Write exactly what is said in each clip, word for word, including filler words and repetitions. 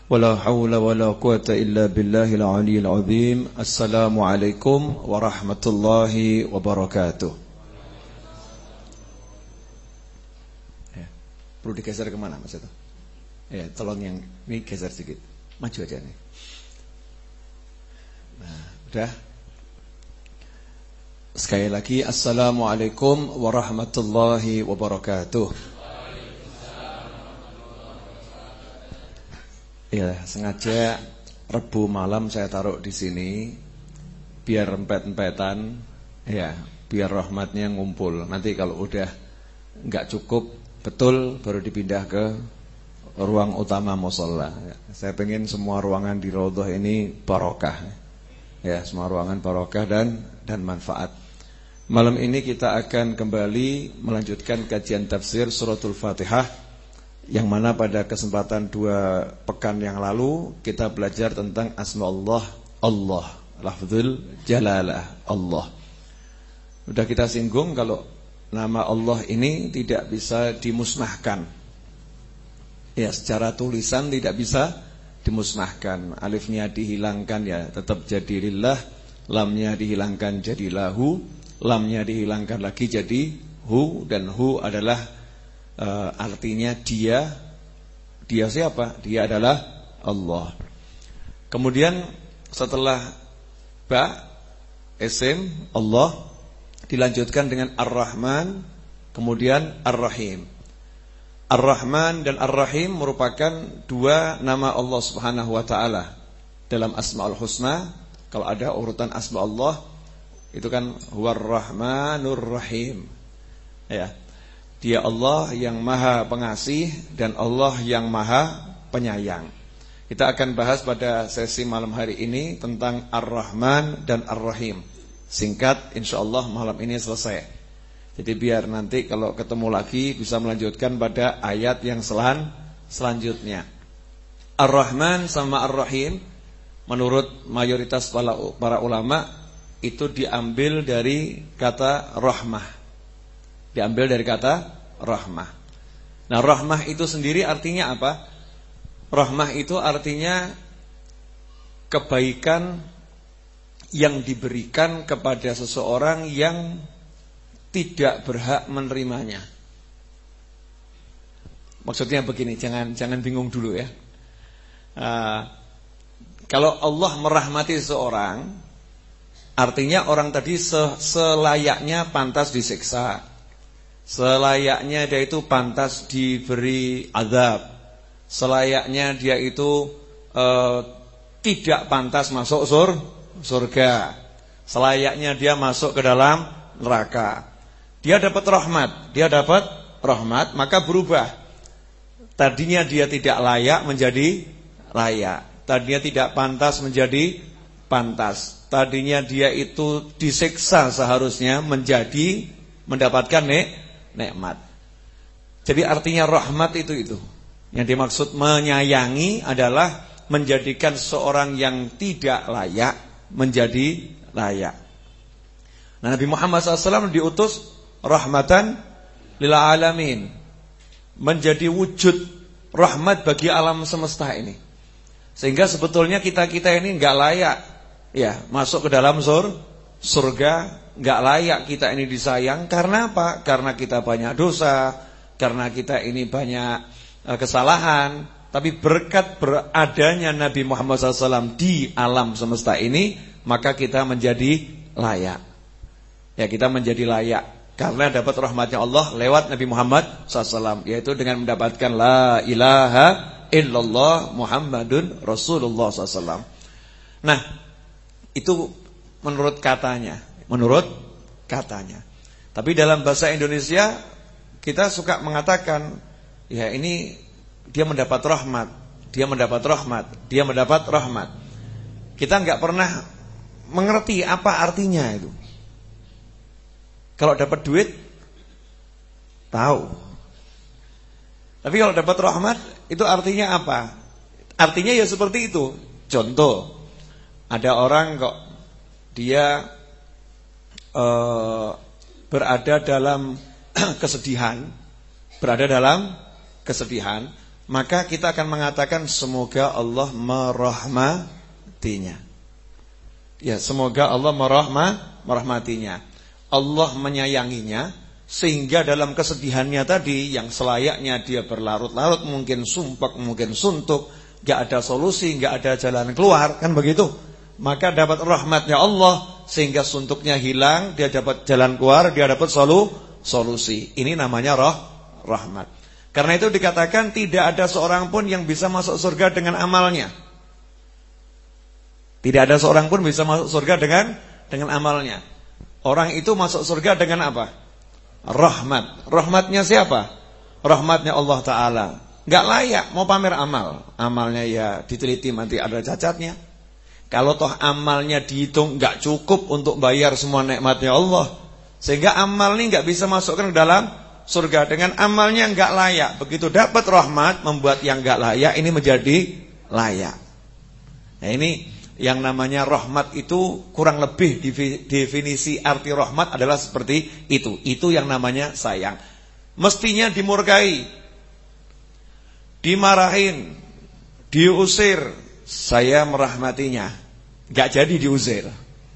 Wala hawla wala quwata illa billahil aliyyil azim. Assalamualaikum warahmatullahi wabarakatuh. Ya, perlu digeser kemana Mas itu? Ya, tolong yang ini geser sedikit. Maju aja nih. Nah, udah. Sekali lagi assalamualaikum warahmatullahi wabarakatuh. Ya, sengaja Rebu malam saya taruh di sini biar empet-empetan, ya, biar rahmatnya ngumpul. Nanti kalau udah nggak cukup betul baru dipindah ke ruang utama musholla. Ya, saya pengen semua ruangan di Raudhah ini barokah. Ya, semua ruangan barokah dan dan manfaat. Malam ini kita akan kembali melanjutkan kajian tafsir suratul Fatihah, yang mana pada kesempatan dua pekan yang lalu kita belajar tentang asma Allah, Allah, lafzul jalalah, Allah. Sudah kita singgung kalau nama Allah ini tidak bisa dimusnahkan. Ya, secara tulisan tidak bisa dimusnahkan. Alifnya dihilangkan ya tetap jadi lillah, lamnya dihilangkan jadi lahu, lamnya dihilangkan lagi jadi hu, dan hu adalah Uh, artinya dia. Dia siapa? Dia adalah Allah. Kemudian setelah ba, isim Allah, dilanjutkan dengan Ar-Rahman, kemudian Ar-Rahim. Ar-Rahman dan Ar-Rahim merupakan dua nama Allah Subhanahu wa ta'ala dalam Asmaul Husna. Kalau ada urutan asma Allah itu kan Huwar Rahmanur Rahim. Ya, Dia Allah yang maha pengasih dan Allah yang maha penyayang. Kita akan bahas pada sesi malam hari ini tentang Ar-Rahman dan Ar-Rahim. Singkat, insyaallah malam ini selesai. Jadi biar nanti kalau ketemu lagi bisa melanjutkan pada ayat yang selan, selanjutnya. Ar-Rahman sama Ar-Rahim menurut mayoritas para, para ulama itu diambil dari kata rahmah. Diambil dari kata rahmah. Nah, rahmah itu sendiri artinya apa? Rahmah itu artinya kebaikan yang diberikan kepada seseorang yang tidak berhak menerimanya. Maksudnya begini, jangan jangan bingung dulu ya. Uh, kalau Allah merahmati seseorang, artinya orang tadi selayaknya pantas disiksa. Selayaknya dia itu pantas diberi azab. Selayaknya dia itu uh, tidak pantas masuk sur, surga. Selayaknya dia masuk ke dalam neraka. Dia dapat rahmat, dia dapat rahmat, maka berubah. Tadinya dia tidak layak menjadi layak. Tadinya tidak pantas menjadi pantas. Tadinya dia itu disiksa seharusnya menjadi mendapatkan nek nikmat. Jadi artinya rahmat itu itu. Yang dimaksud menyayangi adalah menjadikan seorang yang tidak layak menjadi layak. Nah, Nabi Muhammad shallallahu alaihi wasallam diutus rahmatan lil alamin, menjadi wujud rahmat bagi alam semesta ini. Sehingga sebetulnya kita-kita ini enggak layak ya masuk ke dalam sur, surga. Enggak layak kita ini disayang. Karena apa? Karena kita banyak dosa, karena kita ini banyak uh, kesalahan. Tapi berkat beradanya Nabi Muhammad shallallahu alaihi wasallam di alam semesta ini, maka kita menjadi layak. Ya, kita menjadi layak karena dapat rahmatnya Allah lewat Nabi Muhammad shallallahu alaihi wasallam, yaitu dengan mendapatkan la ilaha illallah Muhammadun Rasulullah shallallahu alaihi wasallam. Nah, itu menurut katanya. Menurut katanya. Tapi dalam bahasa Indonesia kita suka mengatakan, ya ini dia mendapat rahmat, dia mendapat rahmat, dia mendapat rahmat. Kita enggak pernah mengerti apa artinya itu. Kalau dapat duit tahu. Tapi kalau dapat rahmat itu artinya apa? Artinya ya seperti itu. Contoh, ada orang kok dia Uh, berada dalam kesedihan, berada dalam kesedihan, maka kita akan mengatakan semoga Allah merahmatinya. Ya, semoga Allah merahma, merahmatinya. Allah menyayanginya sehingga dalam kesedihannya tadi yang selayaknya dia berlarut-larut, mungkin sumpek, mungkin suntuk, gak ada solusi, gak ada jalan keluar, kan begitu? Maka dapat rahmatnya Allah sehingga suntuknya hilang, dia dapat jalan keluar, dia dapat solu, solusi. Ini namanya roh, rahmat. Karena itu dikatakan tidak ada seorang pun yang bisa masuk surga dengan amalnya. Tidak ada seorang pun bisa masuk surga dengan dengan amalnya. Orang itu masuk surga dengan apa? Rahmat. Rahmatnya siapa? Rahmatnya Allah Ta'ala. Gak layak mau pamer amal. Amalnya ya diteliti nanti ada cacatnya. Kalau toh amalnya dihitung gak cukup untuk bayar semua nikmatnya Allah, sehingga amal ini gak bisa masukkan ke dalam surga. Dengan amalnya gak layak. Begitu dapat rahmat, membuat yang gak layak ini menjadi layak. Nah ini yang namanya rahmat itu kurang lebih definisi arti rahmat adalah seperti itu. Itu yang namanya sayang. Mestinya dimurkai, dimarahin, diusir, saya merahmatinya. Gak jadi diusir,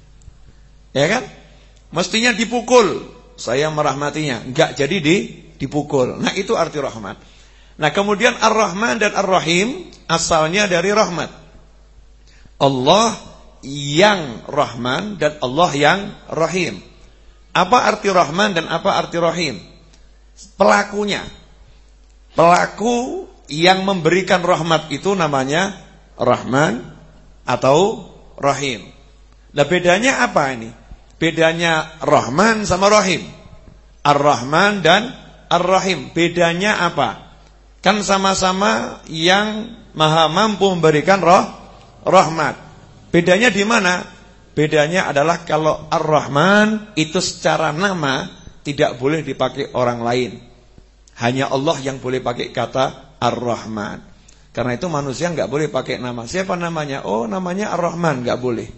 ya kan? Mestinya dipukul, saya merahmatinya. Gak jadi di, dipukul. Nah itu arti rahmat. Nah kemudian Ar-Rahman dan Ar-Rahim asalnya dari rahmat. Allah yang Rahman dan Allah yang Rahim. Apa arti Rahman dan apa arti Rahim? Pelakunya. Pelaku yang memberikan rahmat itu namanya Rahman atau Rahim. Nah bedanya apa ini? Bedanya Rahman sama Rahim. Ar-Rahman dan Ar-Rahim. Bedanya apa? Kan sama-sama yang maha mampu memberikan roh rahmat. Bedanya di mana? Bedanya adalah kalau Ar-Rahman itu secara nama tidak boleh dipakai orang lain. Hanya Allah yang boleh pakai kata Ar-Rahman. Karena itu manusia enggak boleh pakai nama. Siapa namanya? Oh, namanya Ar-Rahman, enggak boleh.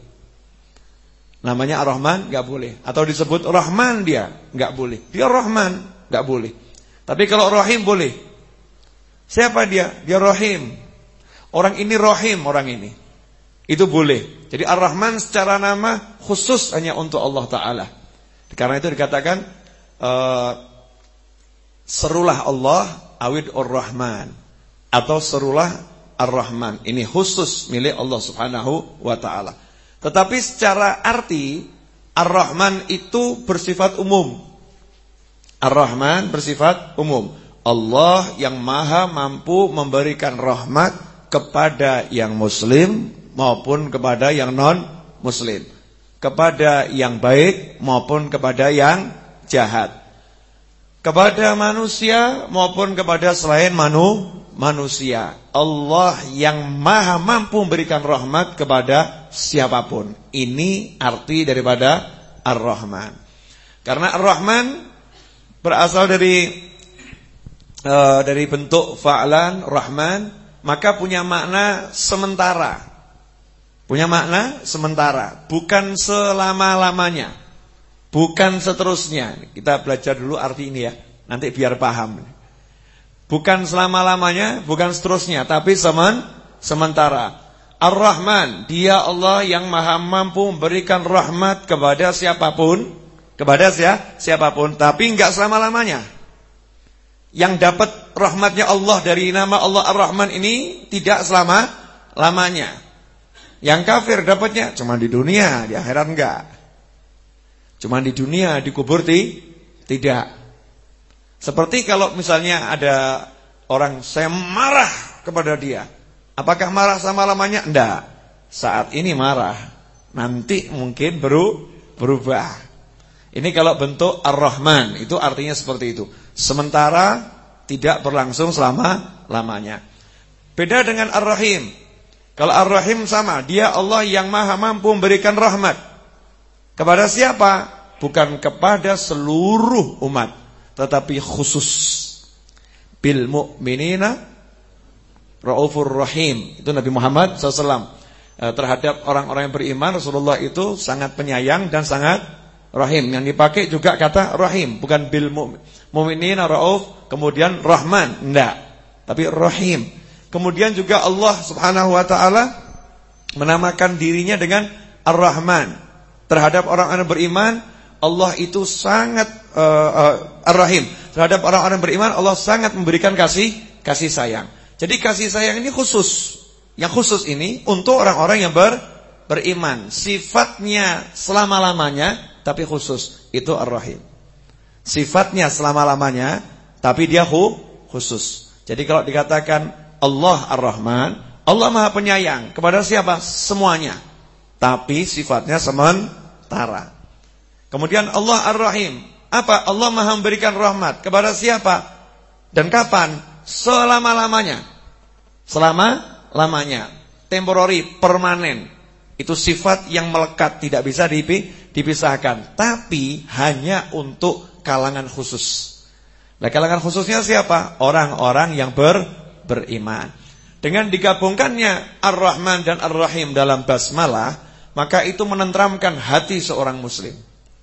Namanya Ar-Rahman enggak boleh. Atau disebut Rahman dia, enggak boleh. Dia Rahman, enggak boleh. Tapi kalau Rahim boleh. Siapa dia? Dia Rahim. Orang ini Rahim, orang ini. Itu boleh. Jadi Ar-Rahman secara nama khusus hanya untuk Allah Ta'ala. Karena itu dikatakan uh, serulah Allah awid Ar-Rahman, atau serulah Ar-Rahman. Ini khusus milik Allah Subhanahu wa Ta'ala. Tetapi secara arti Ar-Rahman itu bersifat umum. Ar-Rahman bersifat umum. Allah yang maha mampu memberikan rahmat kepada yang muslim maupun kepada yang non-muslim, kepada yang baik maupun kepada yang jahat, kepada manusia maupun kepada selain manu, manusia. Allah yang maha mampu memberikan rahmat kepada siapapun. Ini arti daripada Ar-Rahman. Karena Ar-Rahman berasal dari uh, dari bentuk fa'lan Rahman, maka punya makna sementara. Punya makna sementara, bukan selama-lamanya, bukan seterusnya. Kita belajar dulu arti ini ya, nanti biar paham. Bukan selama-lamanya, bukan seterusnya, tapi semen, sementara. Ar-Rahman, dia Allah yang maha mampu memberikan rahmat kepada siapapun, kepada siapa, siapapun, tapi enggak selama-lamanya. Yang dapat rahmatnya Allah dari nama Allah Ar-Rahman ini tidak selama-lamanya. Yang kafir dapatnya cuma di dunia, di akhirat enggak. Cuma di dunia, di kubur ti, tidak. Seperti kalau misalnya ada orang saya marah kepada dia. Apakah marah sama lamanya? Enggak. Saat ini marah, nanti mungkin baru berubah. Ini kalau bentuk Ar-Rahman, itu artinya seperti itu. Sementara, tidak berlangsung selama-lamanya. Beda dengan Ar-Rahim. Kalau Ar-Rahim sama, dia Allah yang maha mampu memberikan rahmat. Kepada siapa? Bukan kepada seluruh umat, tetapi khusus. Bil mu'minina Raufur Rahim. Itu Nabi Muhammad shallallahu alaihi wasallam. Terhadap orang-orang yang beriman, Rasulullah itu sangat penyayang dan sangat Rahim. Yang dipakai juga kata Rahim, bukan bil mu'minina Rauf kemudian Rahman. Enggak. tapi Rahim. Kemudian juga Allah Subhanahu wa taala menamakan dirinya dengan Ar-Rahman. Terhadap orang-orang beriman, Allah itu sangat uh, uh, Ar-Rahim. Terhadap orang-orang beriman, Allah sangat memberikan kasih kasih sayang. Jadi kasih sayang ini khusus. Yang khusus ini untuk orang-orang yang ber, beriman. Sifatnya selama-lamanya, tapi khusus. Itu Ar-Rahim. Sifatnya selama-lamanya, tapi dia khusus. Jadi kalau dikatakan Allah Ar-Rahman, Allah Maha Penyayang kepada siapa? Semuanya. Tapi sifatnya sementara. Kemudian Allah Ar-Rahim. Apa? Allah Maha memberikan rahmat kepada siapa? Dan kapan? Selama-lamanya. Selama-lamanya. Temporary, permanen. Itu sifat yang melekat, tidak bisa dipisahkan. Tapi hanya untuk kalangan khusus. Nah, kalangan khususnya siapa? Orang-orang yang ber, beriman. Dengan digabungkannya Ar-Rahman dan Ar-Rahim dalam basmalah, maka itu menenteramkan hati seorang muslim.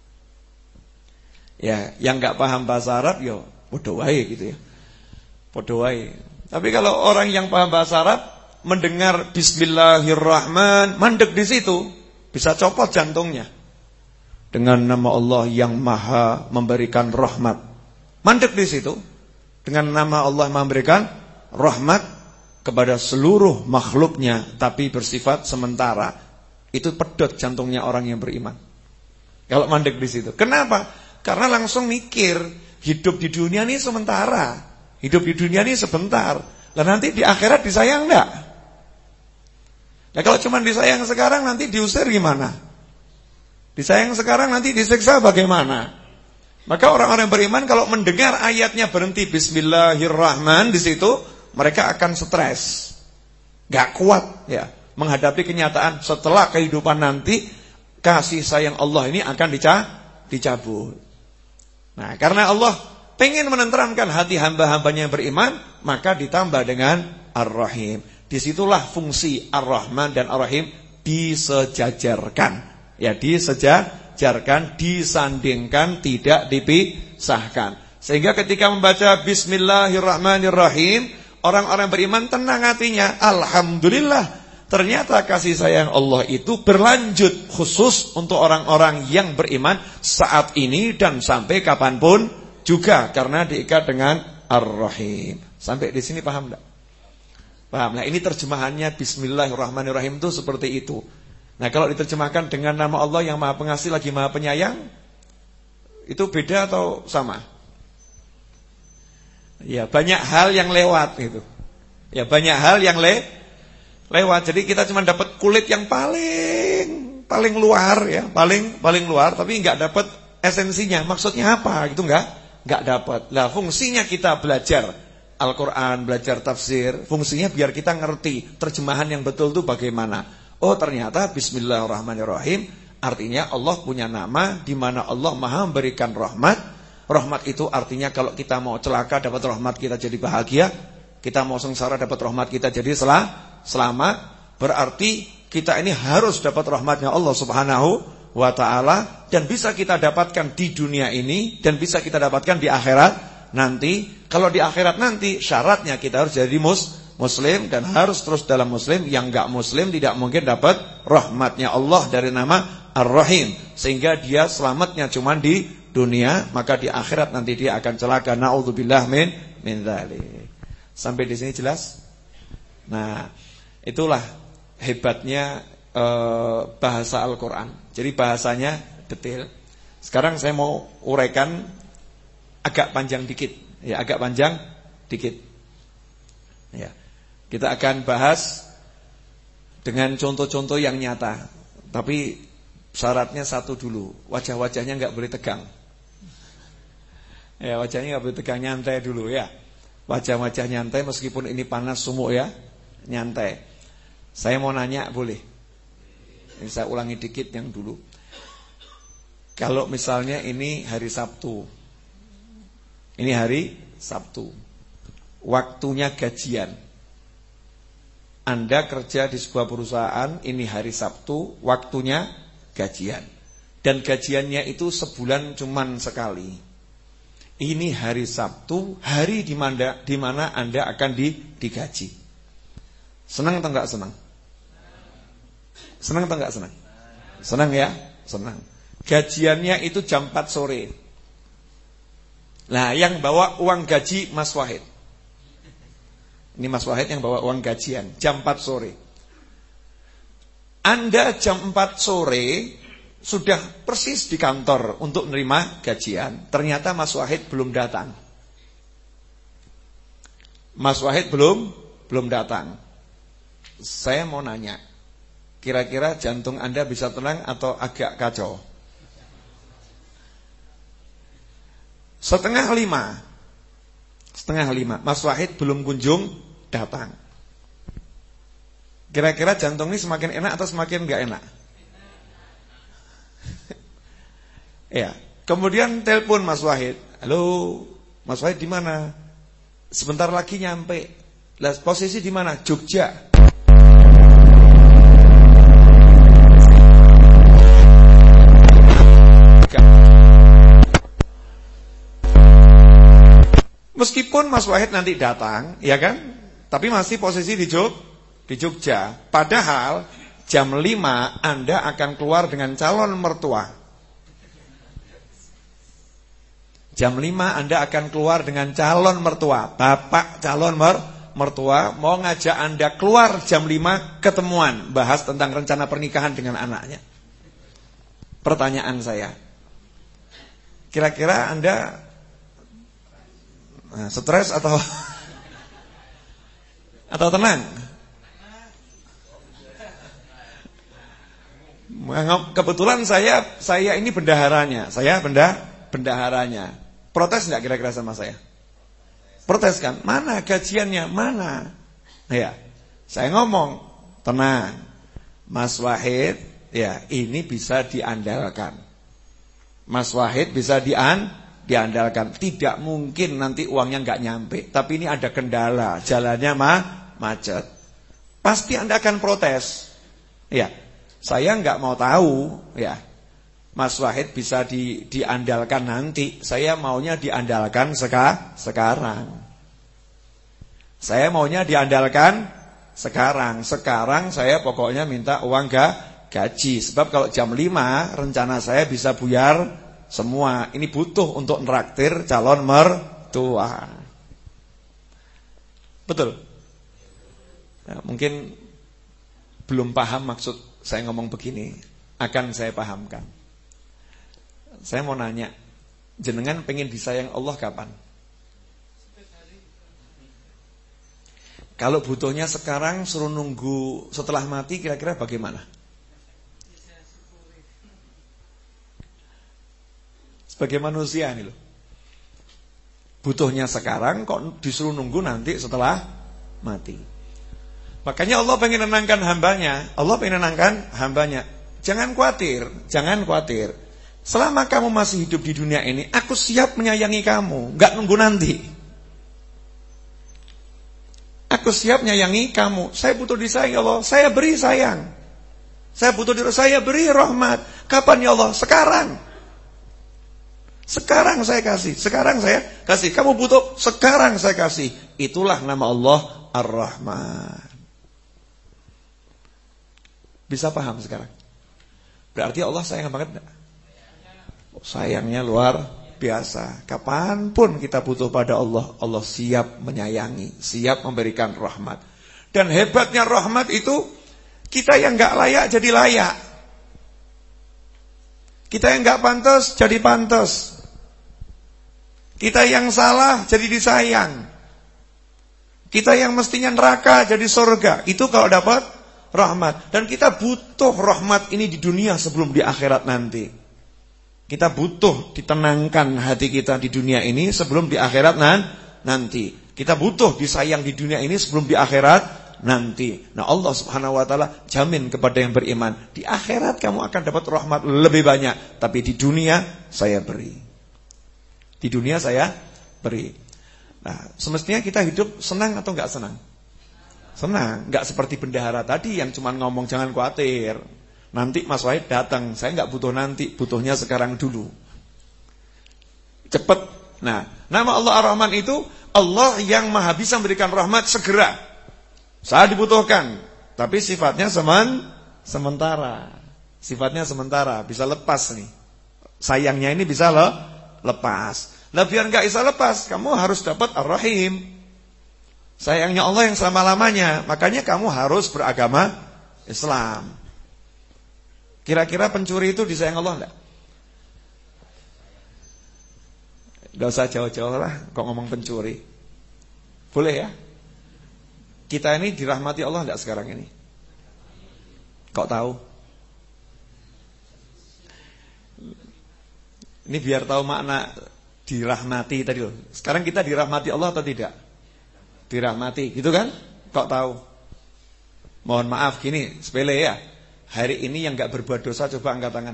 Ya, yang enggak paham bahasa Arab ya padha wae gitu ya. Padha wae. Tapi kalau orang yang paham bahasa Arab mendengar Bismillahirrahman, mandek di situ, bisa copot jantungnya. Dengan nama Allah yang Maha memberikan rahmat. Mandek di situ. Dengan nama Allah memberikan rahmat kepada seluruh makhluknya, tapi bersifat sementara. Itu pedot jantungnya orang yang beriman. Kalau mandek di situ. Kenapa? Karena langsung mikir, hidup di dunia ini sementara. Hidup di dunia ini sebentar. Lah nanti di akhirat disayang enggak? Nah kalau cuma disayang sekarang, nanti diusir gimana? Disayang sekarang, nanti disiksa bagaimana? Maka orang-orang beriman kalau mendengar ayatnya berhenti Bismillahirrahman di situ, mereka akan stres, gak kuat ya menghadapi kenyataan setelah kehidupan nanti kasih sayang Allah ini akan dicabut. Nah, karena Allah pengen menenteramkan hati hamba-hambanya yang beriman, maka ditambah dengan Ar-Rahim. Disitulah fungsi Ar-Rahman dan Ar-Rahim disejajarkan. Ya, disejajarkan, disandingkan, tidak dipisahkan. Sehingga ketika membaca Bismillahirrahmanirrahim, orang-orang beriman tenang hatinya. Alhamdulillah, ternyata kasih sayang Allah itu berlanjut khusus untuk orang-orang yang beriman saat ini dan sampai kapanpun juga, karena diikat dengan Ar-Rahim. Sampai di sini paham enggak? Paham. Nah, ini terjemahannya Bismillahirrahmanirrahim itu seperti itu. Nah, kalau diterjemahkan dengan nama Allah yang Maha Pengasih lagi Maha Penyayang, itu beda atau sama? Ya, banyak hal yang lewat gitu. Ya, banyak hal yang le lewat. Jadi kita cuma dapat kulit yang paling paling luar ya, paling paling luar, tapi enggak dapat esensinya. Maksudnya apa? Gitu enggak? Enggak dapat. Lah, fungsinya kita belajar Al-Qur'an, belajar tafsir, fungsinya biar kita ngerti terjemahan yang betul itu bagaimana. Oh, ternyata Bismillahirrahmanirrahim artinya Allah punya nama di mana Allah Maha memberikan rahmat. Rahmat itu artinya kalau kita mau celaka dapat rahmat kita jadi bahagia, kita mau sengsara dapat rahmat kita jadi sel selamat. Berarti kita ini harus dapat rahmatnya Allah Subhanahu wa taala, dan bisa kita dapatkan di dunia ini dan bisa kita dapatkan di akhirat nanti. Kalau di akhirat nanti syaratnya kita harus jadi mus muslim dan harus terus dalam muslim. Yang enggak muslim tidak mungkin dapat rahmatnya Allah dari nama Ar-Rahim, sehingga dia selamatnya cuma di dunia, maka di akhirat nanti dia akan celaka. Na'udzubillah min min dzalik. Sampai di sini jelas? Nah, itulah hebatnya e, bahasa Al-Qur'an. Jadi bahasanya detail. Sekarang saya mau uraikan agak panjang dikit. Ya, agak panjang dikit. Ya. Kita akan bahas dengan contoh-contoh yang nyata. Tapi syaratnya satu dulu, wajah-wajahnya enggak boleh tegang. Ya, wajahnya enggak boleh tegang, nyantai dulu ya. Wajah-wajah nyantai meskipun ini panas sumuk ya, nyantai. Saya mau nanya boleh? Ini saya ulangi dikit yang dulu. Kalau misalnya ini hari Sabtu. Ini hari Sabtu. Waktunya gajian. Anda kerja di sebuah perusahaan, ini hari Sabtu, waktunya gajian. Dan gajiannya itu sebulan cuman sekali. Ini hari Sabtu, hari di mana, di mana Anda akan di, digaji. Senang atau enggak senang? Senang atau enggak senang? Senang ya? Senang. Gajiannya itu jam empat sore. Nah, yang bawa uang gaji Mas Wahid. Ini Mas Wahid yang bawa uang gajian jam empat sore. Anda jam empat sore sudah persis di kantor untuk menerima gajian. Ternyata Mas Wahid belum datang. Mas Wahid belum belum datang. Saya mau nanya, kira-kira jantung Anda bisa tenang atau agak kacau? Setengah lima Setengah lima Mas Wahid belum kunjung datang. Kira-kira jantung ini semakin enak atau semakin gak enak? Ya, kemudian telepon Mas Wahid. Halo, Mas Wahid di mana? Sebentar lagi nyampe. Lah, posisi di mana? Jogja. Meskipun Mas Wahid nanti datang, ya kan? Tapi masih posisi di Jog, di Jogja. Padahal jam lima Anda akan keluar dengan calon mertua. Jam lima Anda akan keluar dengan calon mertua. Bapak calon mer mertua mau ngajak Anda keluar jam lima ketemuan, bahas tentang rencana pernikahan dengan anaknya. Pertanyaan saya, kira-kira Anda nah, stres atau atau tenang? Kebetulan saya saya ini bendaharanya, saya benda bendaharanya. Protes enggak kira-kira sama saya? Protes kan? Mana gajiannya? Mana? Ya, saya ngomong, tenang, Mas Wahid, ya ini bisa diandalkan. Mas Wahid bisa dian diandalkan. Tidak mungkin nanti uangnya enggak nyampe. Tapi ini ada kendala, jalannya mah macet. Pasti Anda akan protes. Ya, saya enggak mau tahu, ya. Mas Wahid bisa di, diandalkan nanti. Saya maunya diandalkan seka, sekarang. Saya maunya diandalkan sekarang. Sekarang saya pokoknya minta uang ga, gaji. Sebab kalau jam lima rencana saya bisa buyar semua. Ini butuh untuk neraktir calon mertua. Betul? Nah, mungkin belum paham maksud saya ngomong begini. Akan saya pahamkan. Saya mau nanya, jenengan pengen disayang Allah kapan? Kalau butuhnya sekarang suruh nunggu setelah mati, kira-kira bagaimana? Sebagai manusia ini loh, butuhnya sekarang kok disuruh nunggu nanti setelah mati. Makanya Allah pengen nenangkan hambanya. Allah pengen nenangkan hambanya. Jangan khawatir, jangan khawatir. Selama kamu masih hidup di dunia ini, aku siap menyayangi kamu, gak nunggu nanti. Aku siap menyayangi kamu. Saya butuh disayang ya Allah, saya beri sayang. Saya butuh diri, saya beri rahmat. Kapan ya Allah? Sekarang. Sekarang saya kasih, sekarang saya kasih. Kamu butuh, sekarang saya kasih. Itulah nama Allah Ar-Rahman. Bisa paham sekarang? Berarti Allah sayang banget enggak? Sayangnya luar biasa. Kapanpun kita butuh pada Allah, Allah siap menyayangi, siap memberikan rahmat. Dan hebatnya rahmat itu, kita yang gak layak jadi layak. Kita yang gak pantas jadi pantas. Kita yang salah jadi disayang. Kita yang mestinya neraka jadi surga. Itu kalau dapat rahmat. Dan kita butuh rahmat ini di dunia sebelum di akhirat nanti. Kita butuh ditenangkan hati kita di dunia ini sebelum di akhirat nan, nanti. Kita butuh disayang di dunia ini sebelum di akhirat nanti. Nah, Allah Subhanahu wa taala jamin kepada yang beriman, di akhirat kamu akan dapat rahmat lebih banyak, tapi di dunia saya beri. Di dunia saya beri. Nah, semestinya kita hidup senang atau enggak senang? Senang, enggak seperti bendahara tadi yang cuma ngomong jangan khawatir. Nanti Mas Wahid datang, saya enggak butuh nanti, butuhnya sekarang dulu. Cepat Nah, nama Allah Ar-Rahman itu Allah yang maha bisa memberikan rahmat segera saat dibutuhkan. Tapi sifatnya semen, sementara. Sifatnya sementara, bisa lepas nih. Sayangnya ini bisa le, lepas. Lah biar enggak bisa lepas, kamu harus dapat Ar-Rahim. Sayangnya Allah yang selama-lamanya. Makanya kamu harus beragama Islam. Kira-kira pencuri itu disayang Allah enggak? Enggak usah jauh-jauh lah kok ngomong pencuri. Boleh ya? Kita ini dirahmati Allah enggak sekarang ini? Kok tahu? Ini biar tahu makna dirahmati tadi loh. Sekarang kita dirahmati Allah atau tidak? Dirahmati, gitu kan? Kok tahu? Mohon maaf gini, sepele ya. Hari ini yang enggak berbuat dosa coba angkat tangan.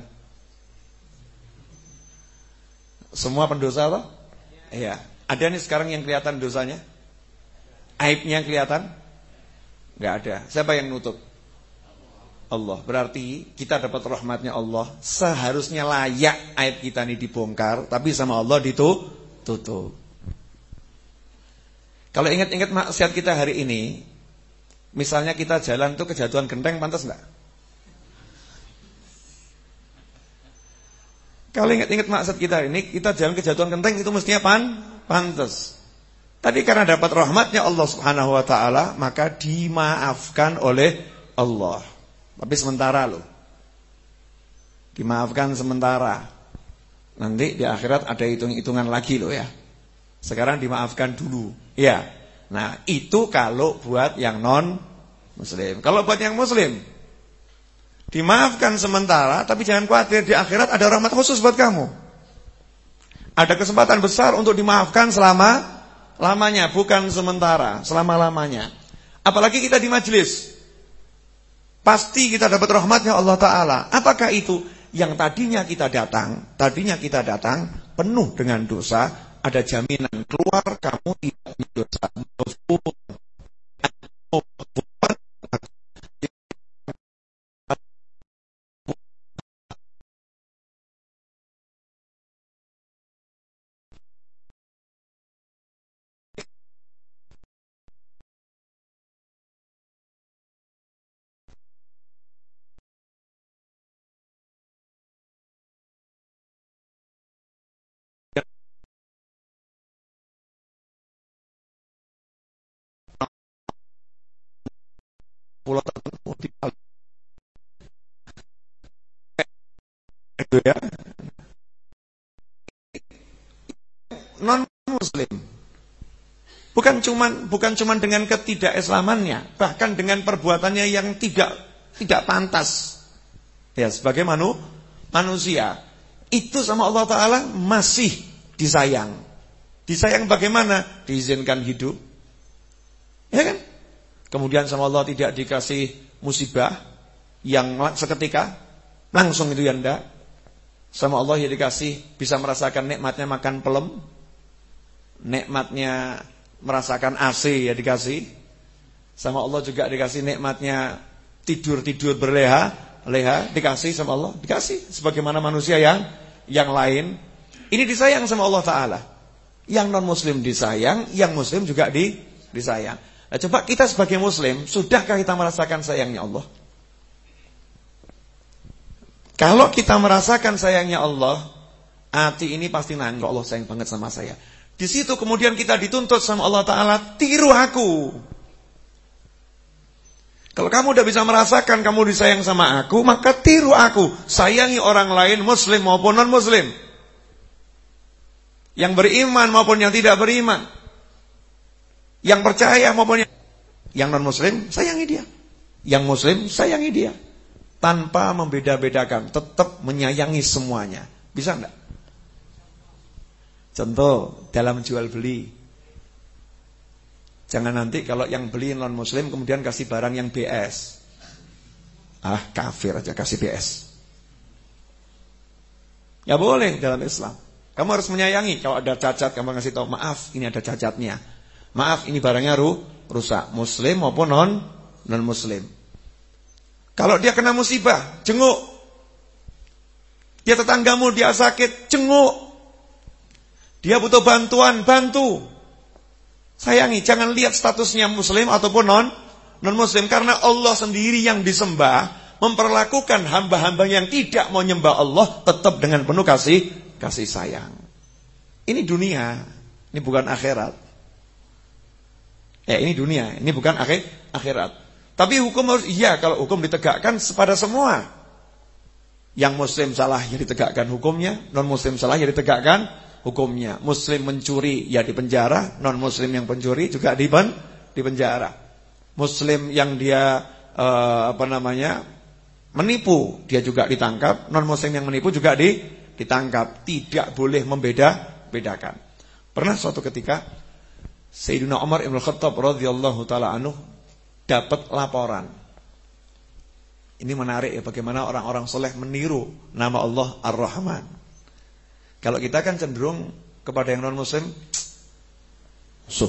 Semua pendosa toh? Iya. Ada nih sekarang yang kelihatan dosanya? Aibnya kelihatan? Enggak ada. Siapa yang nutup? Allah. Berarti kita dapat rahmatnya Allah. Seharusnya layak aib kita ini dibongkar, tapi sama Allah ditutup. Kalau ingat-ingat maksiat kita hari ini, misalnya kita jalan tuh kejatuhan genteng, pantas enggak? Kalau ingat-ingat maksiat kita hari ini, kita jalan kejatuhan genteng itu mestinya pan, pantas. Tapi karena dapat rahmatnya Allah Subhanahu wa taala, maka dimaafkan oleh Allah. Tapi sementara loh. Dimaafkan sementara. Nanti di akhirat ada hitung-hitungan lagi loh ya. Sekarang dimaafkan dulu. Ya. Nah, itu kalau buat yang non muslim. Kalau buat yang muslim, dimaafkan sementara, tapi jangan khawatir, di akhirat ada rahmat khusus buat kamu. Ada kesempatan besar untuk dimaafkan selama lamanya, bukan sementara, selama-lamanya. Apalagi kita di majelis, pasti kita dapat rahmatnya Allah Ta'ala. Apakah itu? Yang tadinya kita datang, tadinya kita datang penuh dengan dosa, ada jaminan keluar kamu tidak berdosa. Pulau tertentu di itu ya, non muslim, bukan cuman bukan cuman dengan ketidakislamannya, bahkan dengan perbuatannya yang tidak tidak pantas ya, sebagai manu, manusia itu sama Allah Ta'ala masih disayang. Disayang bagaimana? Diizinkan hidup, ya kan? Kemudian sama Allah tidak dikasih musibah yang seketika, langsung itu ya enggak. Sama Allah ya dikasih bisa merasakan nikmatnya makan pelem, nikmatnya merasakan A C ya dikasih. Sama Allah juga dikasih nikmatnya tidur-tidur berleha-leha, dikasih sama Allah, dikasih sebagaimana manusia yang yang lain. Ini disayang sama Allah Ta'ala. Yang non muslim disayang, yang muslim juga di, disayang. Nah, coba kita sebagai muslim, sudahkah kita merasakan sayangnya Allah? Kalau kita merasakan sayangnya Allah, hati ini pasti nangis, Allah sayang banget sama saya. Di situ kemudian kita dituntut sama Allah Ta'ala, tiru aku. Kalau kamu udah bisa merasakan kamu disayang sama aku, maka tiru aku. Sayangi orang lain, muslim maupun non muslim, yang beriman maupun yang tidak beriman, yang percaya maupun yang, yang non-muslim, sayangi dia. Yang muslim, sayangi dia. Tanpa membeda-bedakan, tetap menyayangi semuanya. Bisa enggak? Contoh, dalam jual beli. Jangan nanti kalau yang beli non-muslim kemudian kasih barang yang B S. Ah, kafir aja kasih B S. Ya boleh dalam Islam. Kamu harus menyayangi. Kalau ada cacat, kamu kasih tahu, maaf, ini ada cacatnya. Maaf, ini barangnya ru, rusak. Muslim maupun non non muslim. Kalau dia kena musibah, jenguk. Dia tetanggamu, dia sakit, jenguk. Dia butuh bantuan, bantu. Sayangi, jangan lihat statusnya muslim ataupun non non muslim, karena Allah sendiri yang disembah memperlakukan hamba-hamba yang tidak mau nyembah Allah tetap dengan penuh kasih kasih sayang. Ini dunia, ini bukan akhirat. Ya, ini dunia, ini bukan akhir akhirat. Tapi hukum harus, iya, kalau hukum ditegakkan kepada semua. Yang muslim salah ya ditegakkan hukumnya, non muslim salah ya ditegakkan hukumnya. Muslim mencuri ya dipenjara, non muslim yang pencuri juga dipen dipenjara. Muslim yang dia uh, apa namanya menipu, dia juga ditangkap. Non muslim yang menipu juga di ditangkap. Tidak boleh membeda-bedakan. Pernah suatu ketika Sayyidina Umar Ibn Khattab radhiyallahu taala anhu dapat laporan. Ini menarik ya, bagaimana orang-orang soleh meniru nama Allah Ar-Rahman. Kalau kita kan cenderung kepada yang non muslim musuh.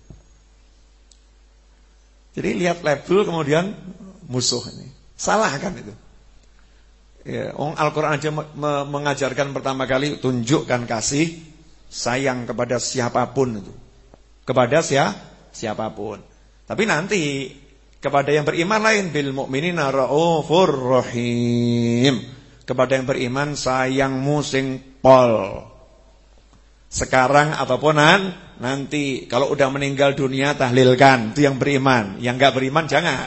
Jadi lihat label kemudian musuh ini. Salah kan itu. Ya, Al-Qur'an aja me- mengajarkan pertama kali tunjukkan kasih sayang kepada siapapun itu. Kepada siapa? Siapapun. Tapi nanti kepada yang beriman lain, bil mu'minina raufur rahim. Kepada yang beriman sayangmu sing pol. Sekarang ataupun nanti, kalau udah meninggal dunia tahlilkan, itu yang beriman. Yang enggak beriman jangan.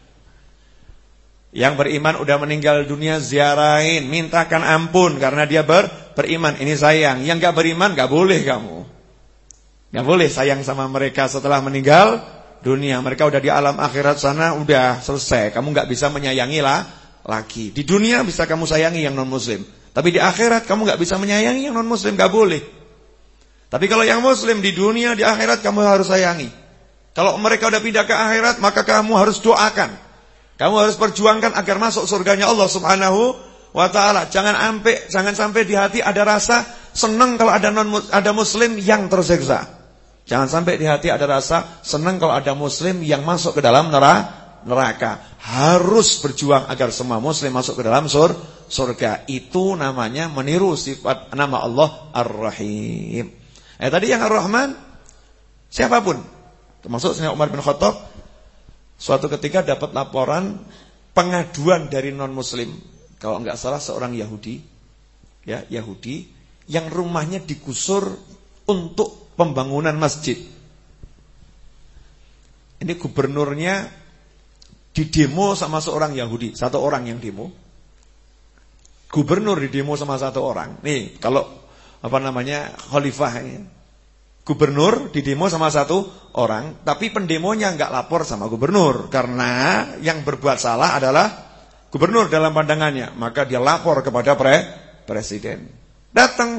Yang beriman udah meninggal dunia ziarahin, mintakan ampun karena dia ber, beriman. Ini sayang. Yang enggak beriman enggak boleh kamu. Enggak boleh sayang sama mereka setelah meninggal dunia. Mereka udah di alam akhirat sana, udah selesai. Kamu gak bisa menyayangi lah lagi. Di dunia bisa kamu sayangi yang non muslim, tapi di akhirat kamu gak bisa menyayangi yang non muslim, gak boleh. Tapi kalau yang muslim di dunia, di akhirat kamu harus sayangi. Kalau mereka udah pindah ke akhirat, maka kamu harus doakan. Kamu harus perjuangkan agar masuk surganya Allah subhanahu wa ta'ala. Jangan sampai jangan sampai di hati ada rasa senang kalau ada non ada muslim yang tersiksa. Jangan sampai di hati ada rasa senang kalau ada muslim yang masuk ke dalam neraka. Harus berjuang agar semua muslim masuk ke dalam sur, surga. Itu namanya meniru sifat nama Allah Ar-Rahim. Eh tadi yang Ar-Rahman siapapun, termasuk Sayyidina Umar bin Khattab, suatu ketika dapat laporan pengaduan dari non muslim. Kalau enggak salah seorang Yahudi, ya Yahudi yang rumahnya digusur untuk pembangunan masjid. Ini gubernurnya didemo sama seorang Yahudi, satu orang yang demo. Gubernur didemo sama satu orang. Nih, kalau apa namanya khalifah ini. Gubernur didemo sama satu orang, tapi pendemonya enggak lapor sama gubernur karena yang berbuat salah adalah gubernur dalam pandangannya, maka dia lapor kepada pre presiden. Datang.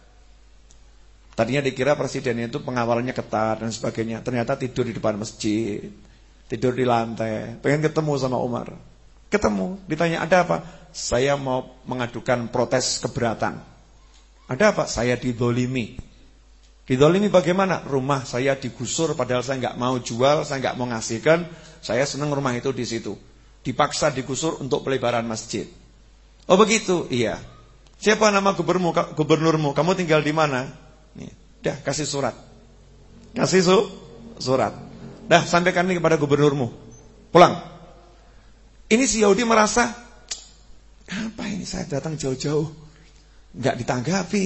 Tadinya dikira presidennya itu pengawalnya ketat dan sebagainya. Ternyata tidur di depan masjid, tidur di lantai. Pengen ketemu sama Umar. Ketemu, ditanya ada apa? Saya mau mengadukan protes keberatan. Ada apa? Saya didolimi. Didolimi bagaimana? Rumah saya digusur padahal saya nggak mau jual, saya nggak mau ngasihkan. Saya senang rumah itu di situ. Dipaksa digusur untuk pelebaran masjid. Oh begitu? Iya. Siapa nama gubernurmu? Gubernurmu? Kamu tinggal di mana? Nih, dah kasih surat. Kasih su surat. Dah sampaikan ini kepada gubernurmu. Pulang. Ini si Yahudi merasa, apa ini saya datang jauh-jauh enggak ditanggapi.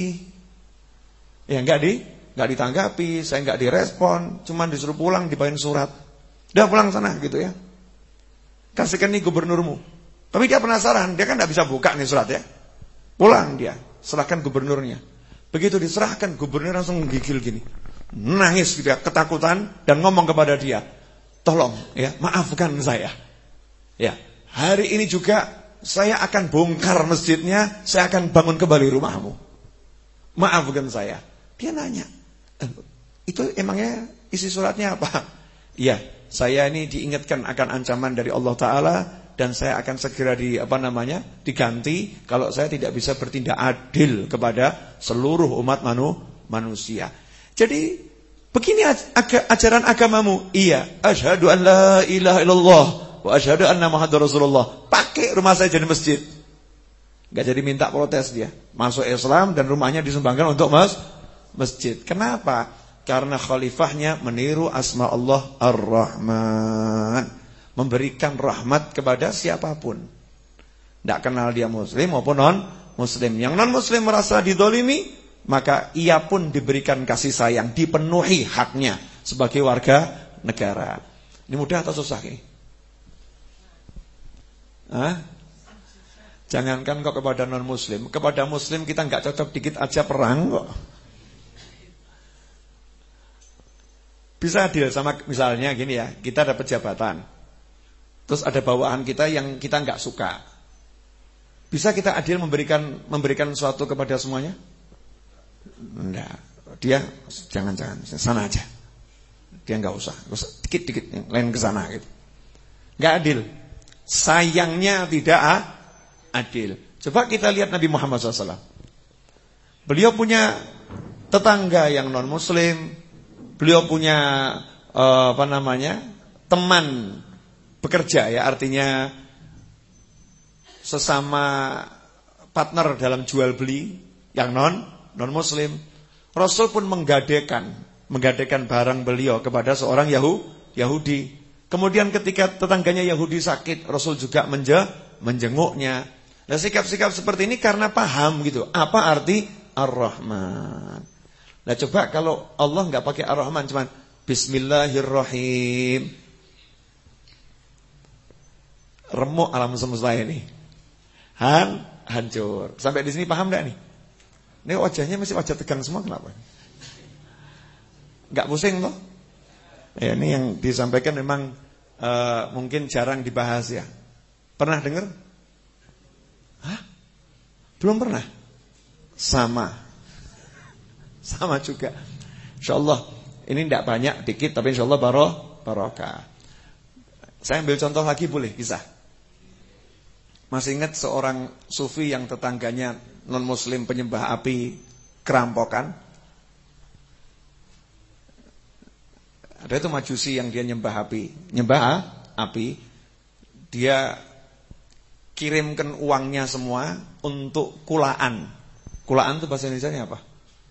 Ya enggak di enggak ditanggapi, saya enggak direspon, cuman disuruh pulang dibawain surat. Dah pulang sana gitu ya. Kasihkan nih gubernurmu. Tapi dia penasaran, dia kan enggak bisa buka nih surat ya. Pulang dia, serahkan gubernurnya. Begitu diserahkan, gubernur langsung menggigil gini. Nangis gitu ya, ketakutan dan ngomong kepada dia, "Tolong ya, maafkan saya. Ya, hari ini juga saya akan bongkar masjidnya, saya akan bangun kembali rumahmu. Maafkan saya." Dia nanya, e, "Itu emangnya isi suratnya apa?" "Iya, saya ini diingatkan akan ancaman dari Allah Ta'ala dan saya akan segera di apa namanya diganti kalau saya tidak bisa bertindak adil kepada seluruh umat manu, manusia." Jadi begini ajaran agamamu. Iya, asyhadu an la ilaha illallah wa asyhadu anna Muhammadar Rasulullah. Pakai rumah saya jadi masjid. Enggak jadi minta protes dia. Masuk Islam dan rumahnya disumbangkan untuk mas masjid. Kenapa? Karena khalifahnya meniru asma Allah Ar-Rahman, memberikan rahmat kepada siapapun. Tidak kenal dia muslim maupun non muslim. Yang non muslim merasa didolimi, maka ia pun diberikan kasih sayang, dipenuhi haknya sebagai warga negara. Ini mudah atau susah ini? Hah? Jangankan kok kepada non muslim, kepada muslim kita nggak cocok dikit aja perang kok. Bisa adil sama misalnya gini ya, kita dapat jabatan, terus ada bawahan kita yang kita nggak suka. Bisa kita adil memberikan memberikan sesuatu kepada semuanya? Enggak. Dia jangan-jangan sana aja. Dia nggak usah, usah dikit-dikit lain ke sana gitu. Nggak adil. Sayangnya tidak adil. Coba kita lihat Nabi Muhammad shallallahu alaihi wasallam. Beliau punya tetangga yang non muslim. Beliau punya uh, apa namanya teman bekerja ya, artinya sesama partner dalam jual beli yang non non muslim. Rasul pun menggadekan menggadekan barang beliau kepada seorang Yahu, Yahudi. Kemudian ketika tetangganya Yahudi sakit, Rasul juga menje, menjenguknya. Nah, sikap-sikap seperti ini karena paham gitu, apa arti Ar-Rahman. Nah coba kalau Allah nggak pakai Ar-Rahman, cuman Bismillahirrahim, remuk alam semesta ini, Han, hancur. Sampai di sini paham nggak nih? Ini wajahnya masih wajah tegang semua, kenapa? Nggak pusing toh? Ya, ini yang disampaikan memang uh, mungkin jarang dibahas ya. Pernah dengar? Hah? Belum pernah? Sama. Sama juga. InsyaAllah ini tidak banyak, dikit, tapi insyaAllah baroh, barokah. Saya ambil contoh lagi boleh, kisah. Masih ingat seorang sufi yang tetangganya non muslim penyembah api kerampokan? Ada itu majusi yang dia nyembah api. Nyembah api. Dia kirimkan uangnya semua untuk kulaan. Kulaan itu bahasa Indonesianya apa?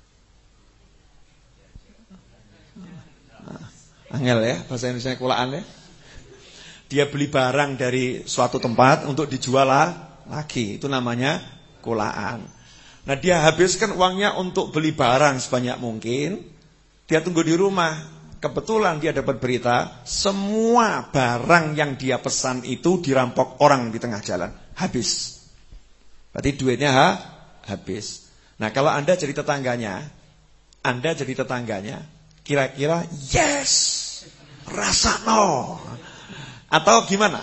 Angel ya, bahasa Indonesia kulaan ya. Dia beli barang dari suatu tempat untuk dijual lagi. Itu namanya kulaan. Nah dia habiskan uangnya untuk beli barang sebanyak mungkin. Dia tunggu di rumah. Kebetulan dia dapat berita, semua barang yang dia pesan itu dirampok orang di tengah jalan. Habis. Berarti duitnya ha? Habis. Nah kalau Anda jadi tetangganya, Anda jadi tetangganya, kira-kira yes, rasa no, atau gimana?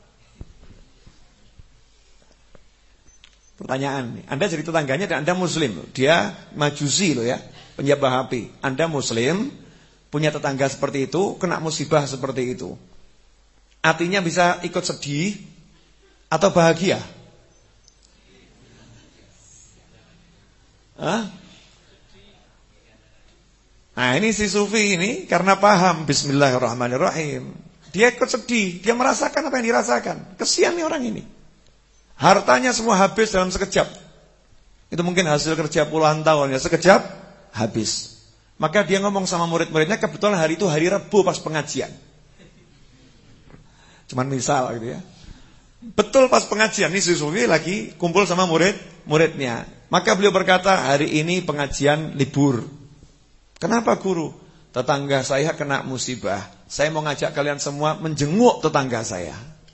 Pertanyaan, Anda jadi tetangganya dan Anda muslim, dia majusi loh ya, penyembah api. Anda muslim, punya tetangga seperti itu, kena musibah seperti itu. Artinya bisa ikut sedih atau bahagia? Hah? Nah ini si sufi ini karena paham Bismillahirrahmanirrahim, dia ikut sedih, dia merasakan apa yang dirasakan. Kesian nih orang ini, hartanya semua habis dalam sekejap. Itu mungkin hasil kerja puluhan tahun ya, sekejap habis. Maka dia ngomong sama murid-muridnya, kebetulan hari itu hari Rabu pas pengajian. Cuman misal gitu ya. Betul pas pengajian nih si sufi lagi kumpul sama murid-muridnya. Maka beliau berkata, hari ini pengajian libur. Kenapa guru? Tetangga saya kena musibah. Saya mau ngajak kalian semua menjenguk tetangga saya.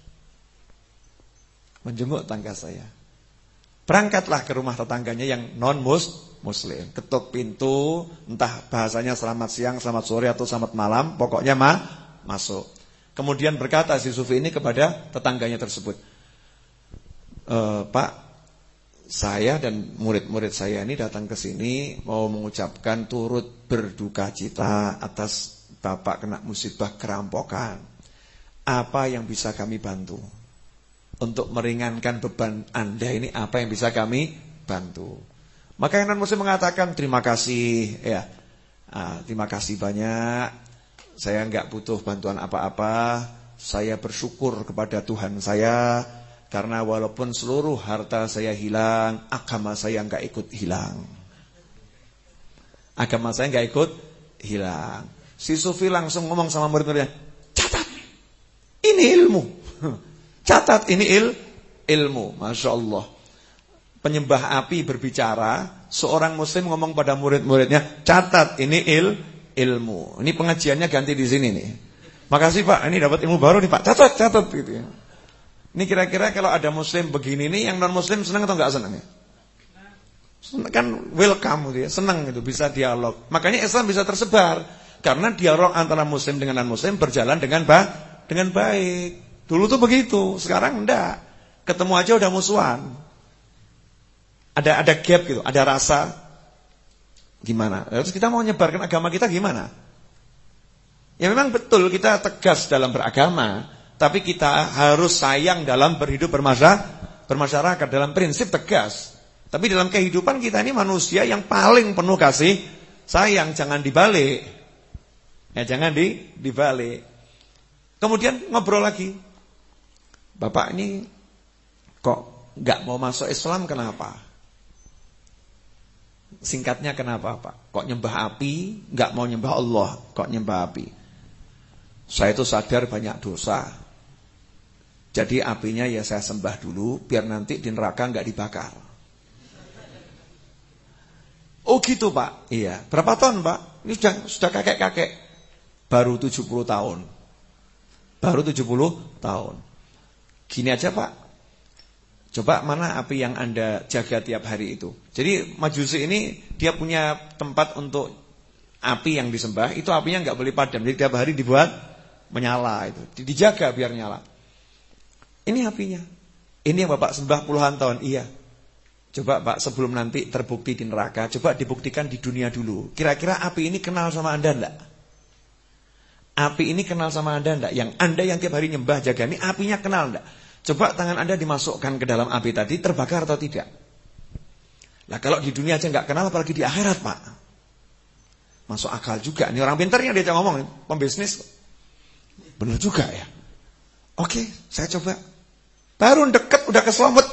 Menjenguk tetangga saya. Berangkatlah ke rumah tetangganya yang non-muslim. Ketuk pintu, entah bahasanya selamat siang, selamat sore, atau selamat malam. Pokoknya mah masuk. Kemudian berkata si sufi ini kepada tetangganya tersebut, e, Pak, saya dan murid-murid saya ini datang ke sini mau mengucapkan turut berduka cita atas Bapak kena musibah kerampokan. Apa yang bisa kami bantu? Untuk meringankan beban Anda ini, apa yang bisa kami bantu? Maka yang non-muslim mengatakan, terima kasih ya, ah, terima kasih banyak. Saya enggak butuh bantuan apa-apa. Saya bersyukur kepada Tuhan saya, karena walaupun seluruh harta saya hilang, agama saya enggak ikut hilang. Agama saya nggak ikut hilang. Si sufi langsung ngomong sama murid-muridnya, catat, ini ilmu. Catat, ini il, ilmu. Masya Allah. Penyembah api berbicara, seorang muslim ngomong pada murid-muridnya, catat, ini il, ilmu. Ini pengajiannya ganti di sini nih. Makasih Pak, ini dapat ilmu baru nih Pak. Catat, catat gitu ya. Ini kira-kira kalau ada muslim begini nih, yang non muslim senang atau enggak senang ya? Senang, kan welcome gitu ya, senang gitu, bisa dialog. Makanya Islam bisa tersebar karena dialog antara muslim dengan non muslim berjalan dengan ba dengan baik. Dulu tuh begitu, sekarang enggak. Ketemu aja udah musuhan. Ada ada gap gitu, ada rasa gimana? Terus kita mau nyebarkan agama kita gimana? Ya memang betul kita tegas dalam beragama, tapi kita harus sayang dalam berhidup bermasyarakat, bermasyarakat dalam prinsip tegas. Tapi dalam kehidupan kita ini manusia yang paling penuh kasih sayang, jangan dibalik. Ya jangan di dibalik. Kemudian ngobrol lagi. Bapak ini kok nggak mau masuk Islam, kenapa? Singkatnya kenapa Pak? Kok nyembah api, nggak mau nyembah Allah, kok nyembah api? Saya itu sadar banyak dosa. Jadi apinya ya saya sembah dulu, biar nanti di neraka nggak dibakar. Oh gitu Pak? Iya. Berapa tahun Pak? Ini sudah sudah kakek-kakek. Baru tujuh puluh tahun. Baru tujuh puluh tahun. Gini aja Pak, coba mana api yang Anda jaga tiap hari itu. Jadi Majusi ini dia punya tempat untuk api yang disembah, itu apinya nggak boleh padam. Jadi tiap hari dibuat menyala itu, dijaga biar nyala. Ini apinya, ini yang Bapak sembah puluhan tahun. Iya. Coba Pak, sebelum nanti terbukti di neraka, coba dibuktikan di dunia dulu. Kira-kira api ini kenal sama Anda enggak? Api ini kenal sama Anda enggak? Yang Anda yang tiap hari nyembah jaga ini, apinya kenal enggak? Coba tangan Anda dimasukkan ke dalam api tadi, terbakar atau tidak? Nah kalau di dunia aja enggak kenal, apalagi di akhirat Pak. Masuk akal juga. Ini orang pintarnya dia ngomong, pembisnis. Benar juga ya. Oke, saya coba. Baru deket udah keselamut,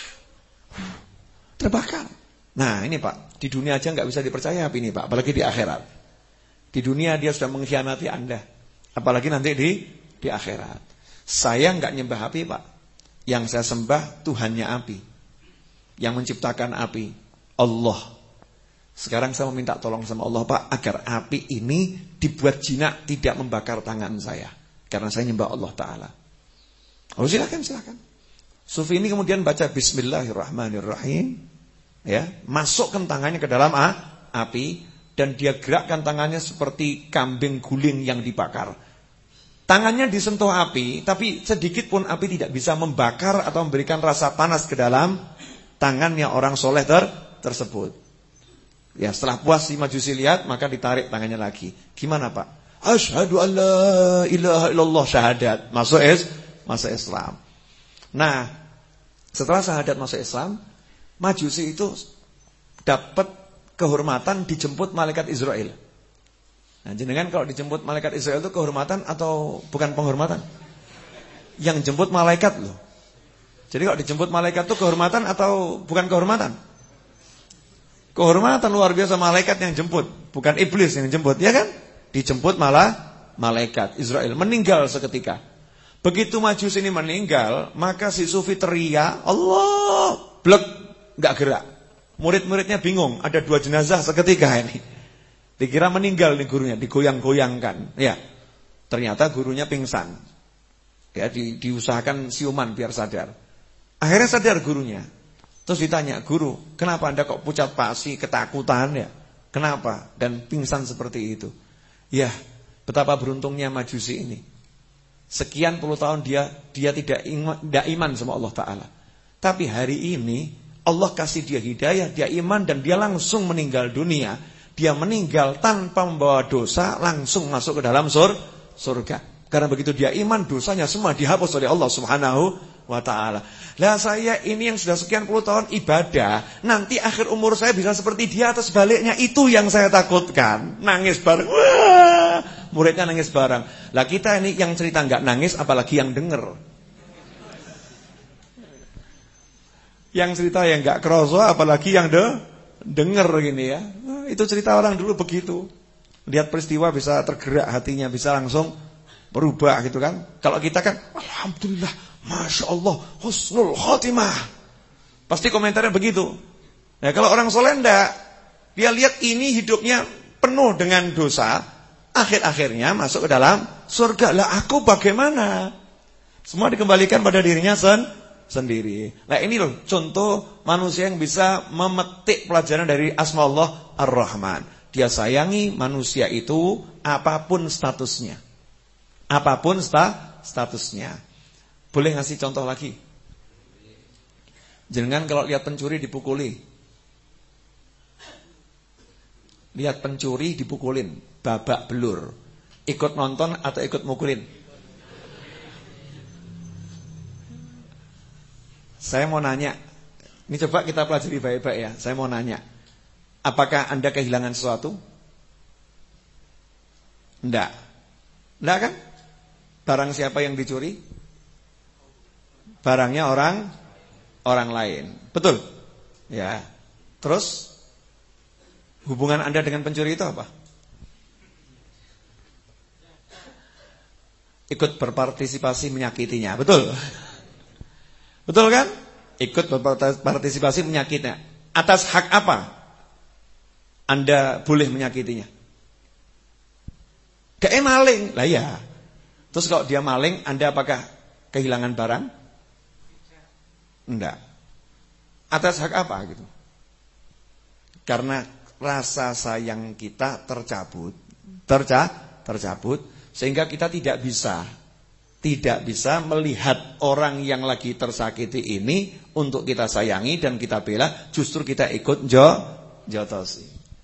terbakar. Nah ini Pak, di dunia aja nggak bisa dipercaya api ini Pak, apalagi di akhirat. Di dunia dia sudah mengkhianati Anda, apalagi nanti di di akhirat. Saya nggak nyembah api Pak, yang saya sembah Tuhannya api, yang menciptakan api, Allah. Sekarang saya meminta tolong sama Allah Pak, agar api ini dibuat jinak, tidak membakar tangan saya, karena saya nyembah Allah Ta'ala. Oh silakan silakan. Sufi ini kemudian baca Bismillahirrahmanirrahim, ya, masukkan tangannya ke dalam ah, api dan dia gerakkan tangannya seperti kambing guling yang dibakar. Tangannya disentuh api, tapi sedikit pun api tidak bisa membakar atau memberikan rasa panas ke dalam tangannya orang soleh ter tersebut. Ya, setelah puas si Majusi lihat, maka ditarik tangannya lagi. Gimana Pak? Asyhadu an la ilaha illallah, syahadat, masuk es, masuk Islam. Nah, setelah syahadat masuk Islam, Majusi itu dapat kehormatan dijemput malaikat Israel. Nah, jenengan kalau dijemput malaikat Israel itu kehormatan atau bukan penghormatan? Yang jemput malaikat loh. Jadi kalau dijemput malaikat itu kehormatan atau bukan kehormatan? Kehormatan luar biasa, malaikat yang jemput, bukan iblis yang jemput, ya kan? Dijemput malah malaikat Israel, meninggal seketika. Begitu Majusi ini meninggal, maka si Sufi teriak, Allah, blek, nggak gerak. Murid-muridnya bingung, ada dua jenazah seketika ini. Dikira meninggal nih gurunya, digoyang-goyangkan. Ya, ternyata gurunya pingsan. Ya, di, diusahakan siuman biar sadar. Akhirnya sadar gurunya. Terus ditanya, guru, kenapa Anda kok pucat pasi, ketakutan ya? Kenapa? Dan pingsan seperti itu. Ya, betapa beruntungnya Majusi ini. Sekian puluh tahun dia dia tidak iman, tidak iman sama Allah Ta'ala. Tapi hari ini Allah kasih dia hidayah, dia iman dan dia langsung meninggal dunia. Dia meninggal tanpa membawa dosa, langsung masuk ke dalam sur, surga. Karena begitu dia iman, dosanya semua dihapus oleh Allah Subhanahu wa Ta'ala. Lah saya ini yang sudah sekian puluh tahun ibadah, nanti akhir umur saya bisa seperti dia atau sebaliknya, itu yang saya takutkan. Nangis bareng, wah, muridnya nangis bareng. Lah kita ini yang cerita nggak nangis, apalagi yang denger. Yang cerita yang nggak kroso, apalagi yang de denger gini ya. Itu cerita orang dulu begitu. Lihat peristiwa bisa tergerak hatinya, bisa langsung berubah gitu kan. Kalau kita kan, alhamdulillah, masya Allah, husnul khotimah. Pasti komentarnya begitu. Nah kalau orang soleh enggak, dia lihat ini hidupnya penuh dengan dosa, akhir-akhirnya masuk ke dalam surga. Lah aku bagaimana? Semua dikembalikan pada dirinya sen sendiri. Nah ini loh contoh manusia yang bisa memetik pelajaran dari asma Allah Ar-Rahman. Dia sayangi manusia itu apapun statusnya. Apapun sta statusnya. Boleh ngasih contoh lagi? Jangan kalau lihat pencuri dipukuli. Lihat pencuri dipukulin, babak belur. Ikut nonton atau ikut mukulin? Saya mau nanya, ini coba kita pelajari baik-baik ya. Saya mau nanya, apakah Anda kehilangan sesuatu? Enggak. Enggak kan? Barang siapa yang dicuri? Barangnya orang orang lain. Betul? Ya. Terus hubungan Anda dengan pencuri itu apa? Ikut berpartisipasi menyakitinya. Betul? Betul kan? Ikut berpartisipasi menyakitinya. Atas hak apa Anda boleh menyakitinya? Kayak maling. Lah ya. Terus kalau dia maling, Anda apakah kehilangan barang? Enggak. Atas hak apa gitu? Karena rasa sayang kita tercabut, terca, tercabut, sehingga kita tidak bisa, tidak bisa melihat orang yang lagi tersakiti ini untuk kita sayangi dan kita bela, justru kita ikut jo, jotosi,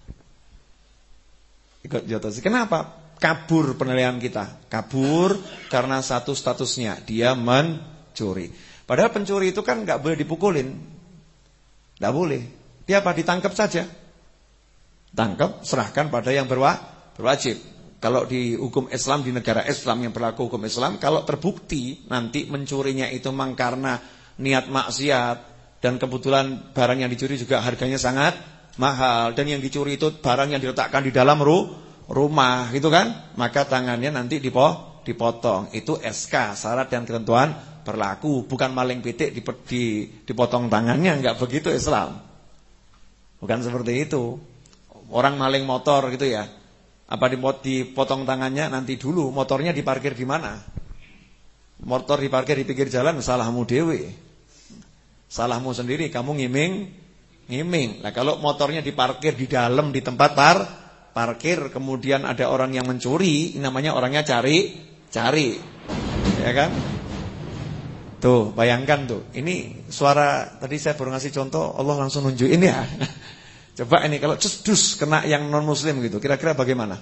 ikut jotosi. Kenapa? Kabur penilaian kita, kabur karena satu statusnya dia mencuri. Padahal pencuri itu kan nggak boleh dipukulin, nggak boleh. Dia apa? Ditangkap saja. Tangkap, serahkan pada yang berwa, berwajib. Kalau di hukum Islam, di negara Islam yang berlaku hukum Islam, kalau terbukti nanti mencurinya itu memang karena niat maksiat dan kebetulan barang yang dicuri juga harganya sangat mahal dan yang dicuri itu barang yang diletakkan di dalam ru, rumah gitu kan, maka tangannya nanti dipo, dipotong. Itu S K, syarat dan ketentuan berlaku, bukan maling pitik dipotong tangannya, enggak begitu Islam. Bukan seperti itu. Orang maling motor gitu ya, apa dipotong tangannya nanti dulu, motornya diparkir di mana? Motor diparkir di pinggir jalan, salahmu dewe, salahmu sendiri, kamu ngiming, ngiming. Nah kalau motornya diparkir di dalam di tempat par, parkir, kemudian ada orang yang mencuri, namanya orangnya cari, cari, ya kan? Tuh, bayangkan tuh, ini suara tadi saya baru ngasih contoh, Allah langsung nunjukin ya. Coba ini kalau cedus kena yang non muslim gitu, kira-kira bagaimana?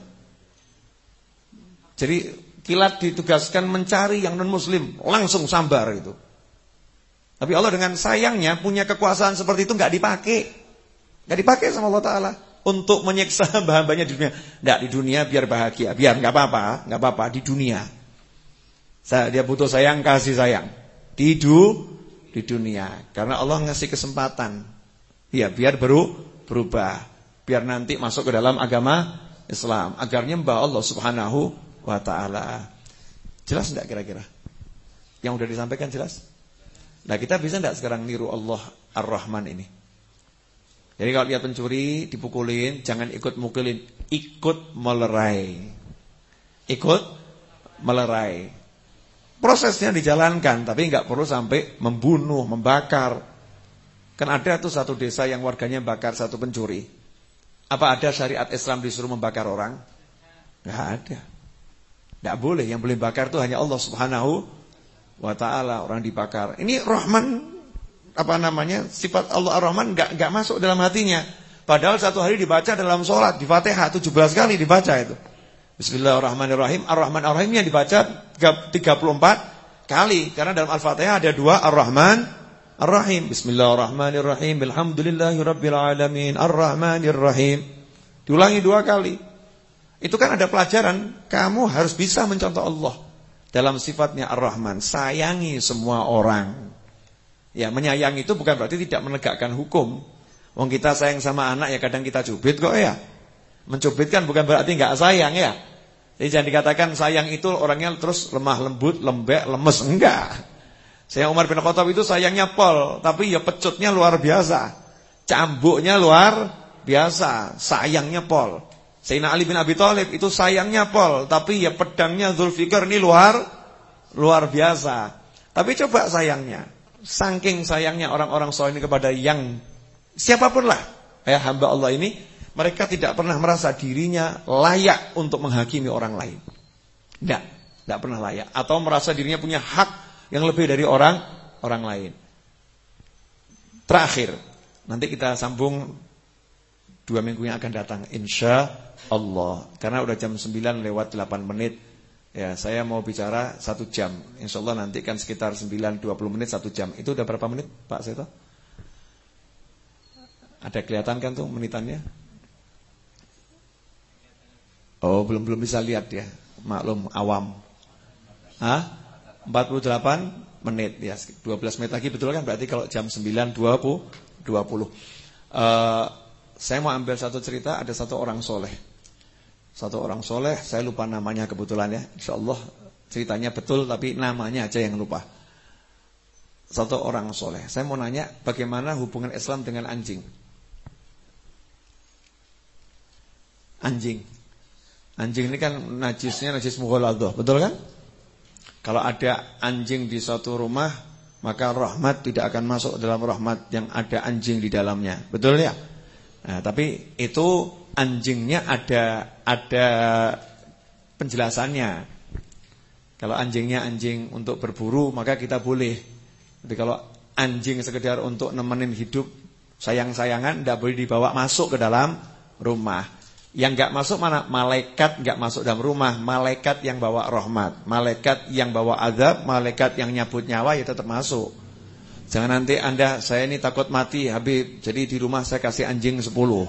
Jadi kilat ditugaskan mencari yang non muslim, langsung sambar gitu. Tapi Allah dengan sayangnya punya kekuasaan seperti itu nggak dipakai, nggak dipakai sama Allah Taala untuk menyiksa hamba-hambanya di dunia. Nggak, di dunia biar bahagia, biar nggak apa-apa, nggak apa-apa di dunia. Saya, dia butuh sayang, kasih sayang di du, di dunia, karena Allah ngasih kesempatan, ya biar baru berubah, biar nanti masuk ke dalam agama Islam, agar nyembah Allah Subhanahu wa taala. Jelas enggak kira-kira? Yang sudah disampaikan jelas? Nah, kita bisa enggak sekarang niru Allah Ar-Rahman ini? Jadi kalau lihat pencuri dipukulin, jangan ikut mukulin, ikut melerai. Ikut melerai. Prosesnya dijalankan, tapi enggak perlu sampai membunuh, membakar. Kan ada tuh satu desa yang warganya bakar satu pencuri. Apa ada syariat Islam disuruh membakar orang? Nggak ada. Nggak boleh. Yang boleh bakar itu hanya Allah Subhanahu wa taala. Orang dibakar. Ini Rahman, apa namanya, sifat Allah Ar-Rahman nggak nggak masuk dalam hatinya. Padahal satu hari dibaca dalam sholat, di Fatihah tujuh belas kali dibaca itu. Bismillahirrahmanirrahim. Ar-Rahman Ar-Rahimnya dibaca tiga puluh empat kali. Karena dalam Al-Fatihah ada dua Ar-Rahman Ar-Rahim. Bismillahirrahmanirrahim. Alhamdulillahirabbil alamin. Ar-Rahmanirrahim. Diulangi dua kali. Itu kan ada pelajaran, kamu harus bisa mencontoh Allah dalam sifatnya Ar-Rahman, sayangi semua orang. Ya, menyayangi itu bukan berarti tidak menegakkan hukum. Wong kita sayang sama anak ya kadang kita cubit kok ya. Mencubit kan bukan berarti enggak sayang ya. Jadi jangan dikatakan sayang itu orangnya terus lemah lembut, lembek, lemes, enggak. Sayyidina Umar bin Khattab itu sayangnya pol, tapi ya pecutnya luar biasa. Cambuknya luar biasa, sayangnya pol. Sayyidina Ali bin Abi Thalib itu sayangnya pol, tapi ya pedangnya Zulfikar ini luar luar biasa. Tapi coba sayangnya, saking sayangnya orang-orang saleh ini kepada yang siapapun lah, ya hamba Allah ini, mereka tidak pernah merasa dirinya layak untuk menghakimi orang lain. Tidak, tidak pernah layak. Atau merasa dirinya punya hak yang lebih dari orang orang lain. Terakhir, nanti kita sambung dua minggu yang akan datang, insya Allah. Karena udah jam sembilan lewat delapan menit. Ya, saya mau bicara satu jam. Insya Allah nanti kan sekitar sembilan dua puluh menit, satu jam. Itu udah berapa menit Pak Seto? Ada kelihatan kan tuh menitannya? Oh, belum belum bisa lihat ya. Maklum awam. Hah? empat puluh delapan menit ya. dua belas menit lagi betul kan? Berarti kalau jam sembilan dua puluh. Uh, saya mau ambil satu cerita, ada satu orang soleh. Satu orang soleh, saya lupa namanya kebetulan ya. Insyaallah ceritanya betul tapi namanya aja yang lupa. Satu orang soleh. Saya mau nanya bagaimana hubungan Islam dengan anjing? Anjing. Anjing ini kan najisnya najis mughaladhah, betul kan? Kalau ada anjing di suatu rumah, maka rahmat tidak akan masuk dalam rahmat yang ada anjing di dalamnya. Betul ya? Nah, tapi itu anjingnya ada ada penjelasannya. Kalau anjingnya anjing untuk berburu, maka kita boleh. Tapi kalau anjing sekedar untuk nemenin hidup, sayang-sayangan, tidak boleh dibawa masuk ke dalam rumah. Yang enggak masuk mana? Malaikat enggak masuk dalam rumah. Malaikat yang bawa rahmat, malaikat yang bawa azab, malaikat yang nyabut nyawa ya tetap masuk. Jangan nanti Anda, saya ini takut mati Habib, jadi di rumah saya kasih anjing sepuluh.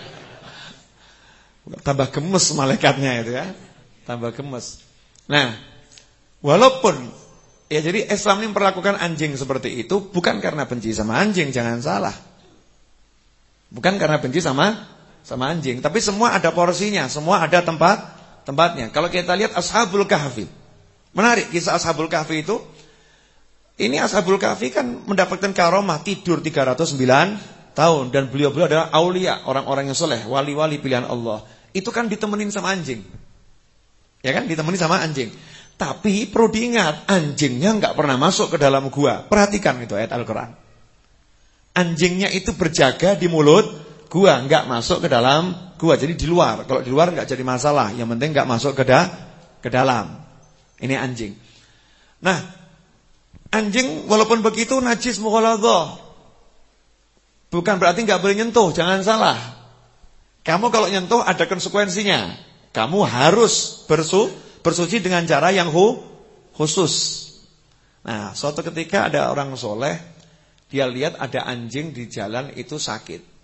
Tambah gemes malaikatnya itu ya. Tambah gemes. Nah, walaupun ya jadi Islam ini memperlakukan anjing seperti itu bukan karena benci sama anjing, jangan salah. Bukan karena benci sama sama anjing, tapi semua ada porsinya, semua ada tempat tempatnya. Kalau kita lihat Ashabul Kahfi, menarik kisah Ashabul Kahfi itu. Ini Ashabul Kahfi kan mendapatkan karomah tidur tiga ratus sembilan tahun dan beliau-beliau adalah aulia, orang-orang yang soleh, wali-wali pilihan Allah. Itu kan ditemenin sama anjing, ya kan, ditemenin sama anjing. Tapi perlu diingat, anjingnya nggak pernah masuk ke dalam gua. Perhatikan itu ayat Al-Quran. Anjingnya itu berjaga di mulut gua, enggak masuk ke dalam gua. Jadi di luar. Kalau di luar enggak jadi masalah. Yang penting enggak masuk ke da ke dalam. Ini anjing. Nah, anjing walaupun begitu najis mughaladhah. Bukan berarti enggak boleh nyentuh, jangan salah. Kamu kalau nyentuh ada konsekuensinya. Kamu harus bersu bersuci dengan cara yang hu khusus. Nah, suatu ketika ada orang soleh, dia lihat ada anjing di jalan itu sakit.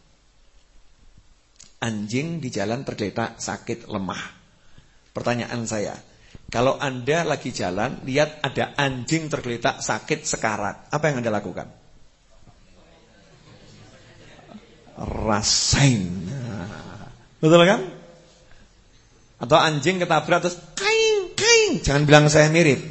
Anjing di jalan tergeletak sakit lemah. Pertanyaan saya, kalau Anda lagi jalan lihat ada anjing tergeletak sakit sekarat, apa yang Anda lakukan? Rasain. Betul kan? Atau anjing ketabrak terus kaing kaing, jangan bilang saya mirip.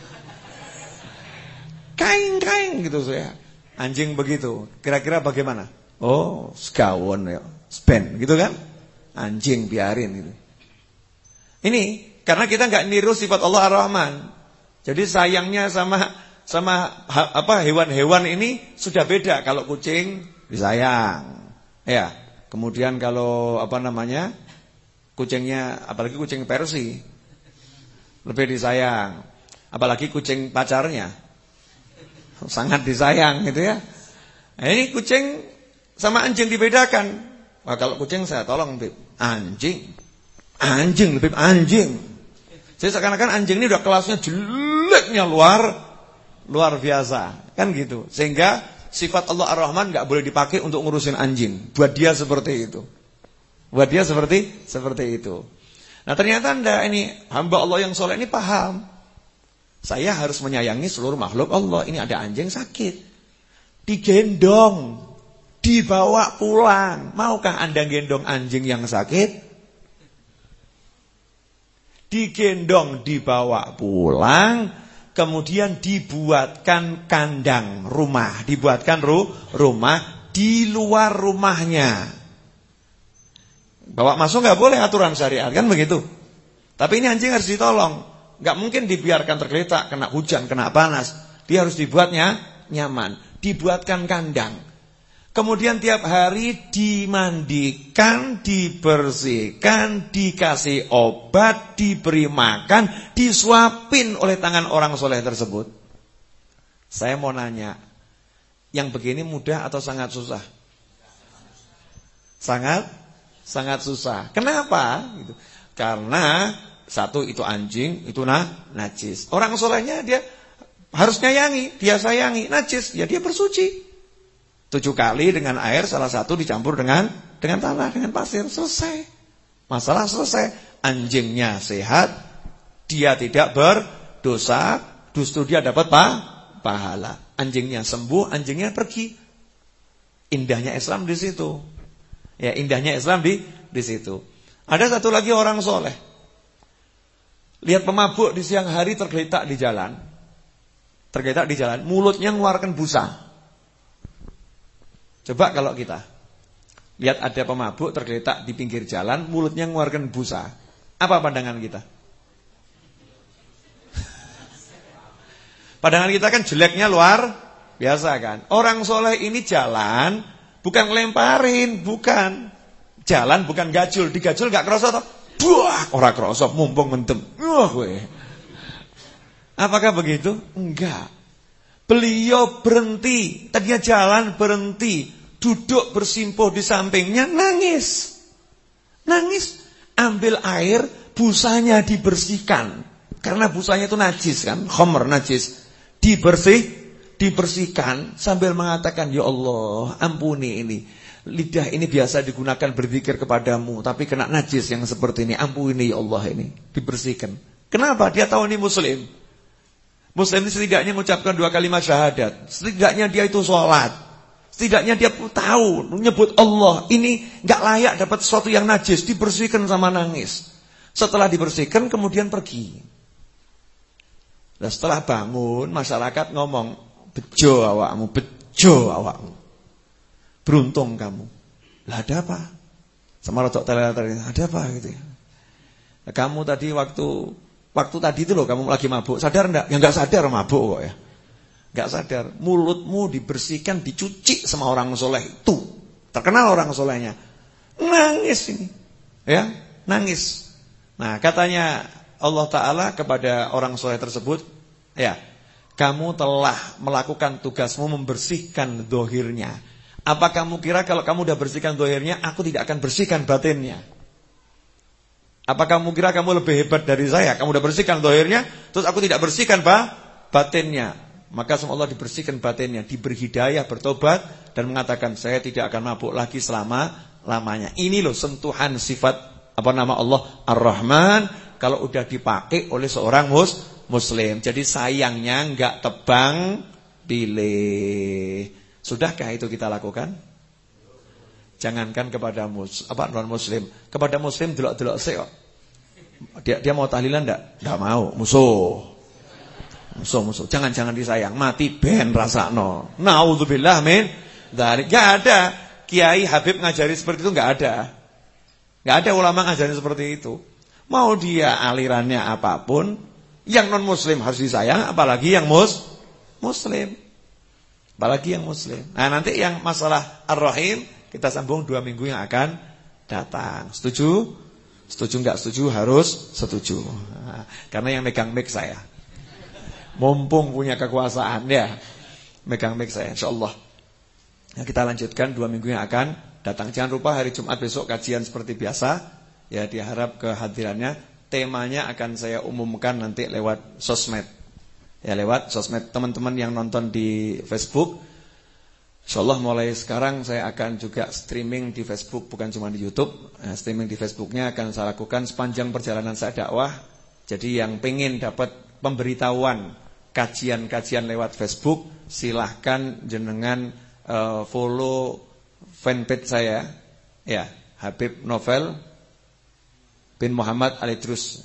Kaing kaing gitu saya. Anjing begitu. Kira-kira bagaimana? Oh, segawon ya. Spen gitu kan? Anjing biarin gitu. Ini karena kita enggak niru sifat Allah Ar-Rahman. Jadi sayangnya sama sama ha, apa hewan-hewan ini sudah beda. Kalau kucing disayang. Ya. Kemudian kalau apa namanya? Kucingnya apalagi kucing Persi lebih disayang. Apalagi kucing pacarnya. Sangat disayang gitu ya. Nah, ini kucing sama anjing dibedakan. Wah, kalau kucing saya tolong Bib, anjing. Anjing lebih anjing. Jadi seakan-akan anjing ini udah kelasnya jeleknya luar luar biasa, kan gitu. Sehingga sifat Allah Ar-Rahman enggak boleh dipakai untuk ngurusin anjing. Buat dia seperti itu. Buat dia seperti seperti itu. Nah, ternyata Anda ini hamba Allah yang soleh ini paham. Saya harus menyayangi seluruh makhluk Allah. Ini ada anjing sakit, digendong, dibawa pulang. Maukah Anda gendong anjing yang sakit? digendong, dibawa pulang, kemudian dibuatkan kandang rumah, dibuatkan ru, rumah di luar rumahnya. Bawa masuk nggak boleh, aturan syariat kan begitu. Tapi ini anjing harus ditolong, nggak mungkin dibiarkan tergeletak, kena hujan, kena panas. Dia harus dibuatnya nyaman, dibuatkan kandang. Kemudian tiap hari dimandikan, dibersihkan, dikasih obat, diberi makan, disuapin oleh tangan orang soleh tersebut. Saya mau nanya, yang begini mudah atau sangat susah? Sangat, sangat susah. Kenapa? Gitu. Karena satu itu anjing, itu nah najis. Orang solehnya dia harus nyayangi, dia sayangi. Najis, ya dia bersuci. Tujuh kali dengan air, salah satu dicampur dengan dengan tanah, dengan pasir, selesai. Masalah selesai. Anjingnya sehat, dia tidak berdosa, justru dia dapat pa, pahala. Anjingnya sembuh, anjingnya pergi. Indahnya Islam di situ. Ya, indahnya Islam di di situ. Ada satu lagi orang soleh. Lihat pemabuk di siang hari tergeletak di jalan. Tergeletak di jalan, mulutnya mengeluarkan busa. Coba kalau kita lihat ada pemabuk tergeletak di pinggir jalan, mulutnya mengeluarkan busa. Apa pandangan kita? Pandangan kita kan jeleknya luar biasa kan. Orang soleh ini jalan bukan ngelemparin, bukan. Jalan bukan gajul, digajul gak kerasa toh. Buah, ora kerasa mumpung mentem. Wah kowe. Apakah begitu? Enggak. Beliau berhenti, tadinya jalan berhenti, duduk bersimpuh di sampingnya, nangis. Nangis, ambil air, busanya dibersihkan. Karena busanya itu najis kan, khamr najis. Dibersih, dibersihkan sambil mengatakan, ya Allah, ampuni ini. Lidah ini biasa digunakan berzikir kepadamu, tapi kena najis yang seperti ini. Ampuni ya Allah ini, dibersihkan. Kenapa? Dia tahu ini muslim. Muslim ini setidaknya mengucapkan dua kalimat syahadat. Setidaknya dia itu sholat. Setidaknya dia tahu, menyebut Allah. Ini gak layak dapat sesuatu yang najis. Dibersihkan sama nangis. Setelah dibersihkan kemudian pergi. Nah, setelah bangun masyarakat ngomong, bejo awakmu, bejo awakmu. Beruntung kamu. Lah ada apa? Sama rotok tele-tele, ada apa gitu ya. Nah, kamu tadi waktu Waktu tadi itu loh kamu lagi mabuk, sadar enggak? Ya enggak sadar mabuk kok ya. Enggak sadar. Mulutmu dibersihkan, dicuci sama orang soleh itu. Terkenal orang solehnya. Nangis ini. Ya, nangis. Nah, katanya Allah Ta'ala kepada orang soleh tersebut, ya, kamu telah melakukan tugasmu membersihkan dohirnya. Apa kamu kira kalau kamu udah bersihkan dohirnya, aku tidak akan bersihkan batinnya? Apa kamu kira kamu lebih hebat dari saya? Kamu udah bersihkan zahirnya, terus aku tidak bersihkan bah, batinnya. Maka semua Allah dibersihkan batinnya, diberi hidayah, bertobat dan mengatakan saya tidak akan mabuk lagi selama-lamanya. Ini loh sentuhan sifat apa nama Allah Ar-Rahman kalau udah dipakai oleh seorang mus, muslim. Jadi sayangnya enggak tebang pilih. Sudahkah itu kita lakukan? Jangankan kepada mus, apa non muslim, kepada muslim delok-delok sik kok. Dia dia mau tahlilan enggak? Enggak mau, musuh. Musuh-musuh. Jangan-jangan disayang, mati ben rasakno. Nauzubillah min dzalik. Enggak ada kiai Habib ngajari seperti itu, enggak ada. Enggak ada ulama ngajari seperti itu. Mau dia alirannya apapun, yang non muslim harus disayang, apalagi yang mus muslim. Apalagi yang muslim. Nah, nanti yang masalah Ar-Rahim kita sambung dua minggu yang akan datang. Setuju? Setuju enggak setuju? Harus setuju. Nah, karena yang megang mic saya. Mumpung punya kekuasaan ya. Megang mic saya insyaallah. Nah, kita lanjutkan dua minggu yang akan datang. Jangan lupa hari Jumat besok kajian seperti biasa. Ya, diharap kehadirannya. Temanya akan saya umumkan nanti lewat sosmed. Ya, lewat sosmed teman-teman yang nonton di Facebook. InsyaAllah mulai sekarang saya akan juga streaming di Facebook, bukan cuma di YouTube. Nah, streaming di Facebooknya akan saya lakukan sepanjang perjalanan saya dakwah. Jadi yang pengen dapat pemberitahuan kajian-kajian lewat Facebook, silahkan jenengan uh, follow fanpage saya, ya Habib Novel bin Muhammad Al Idrus.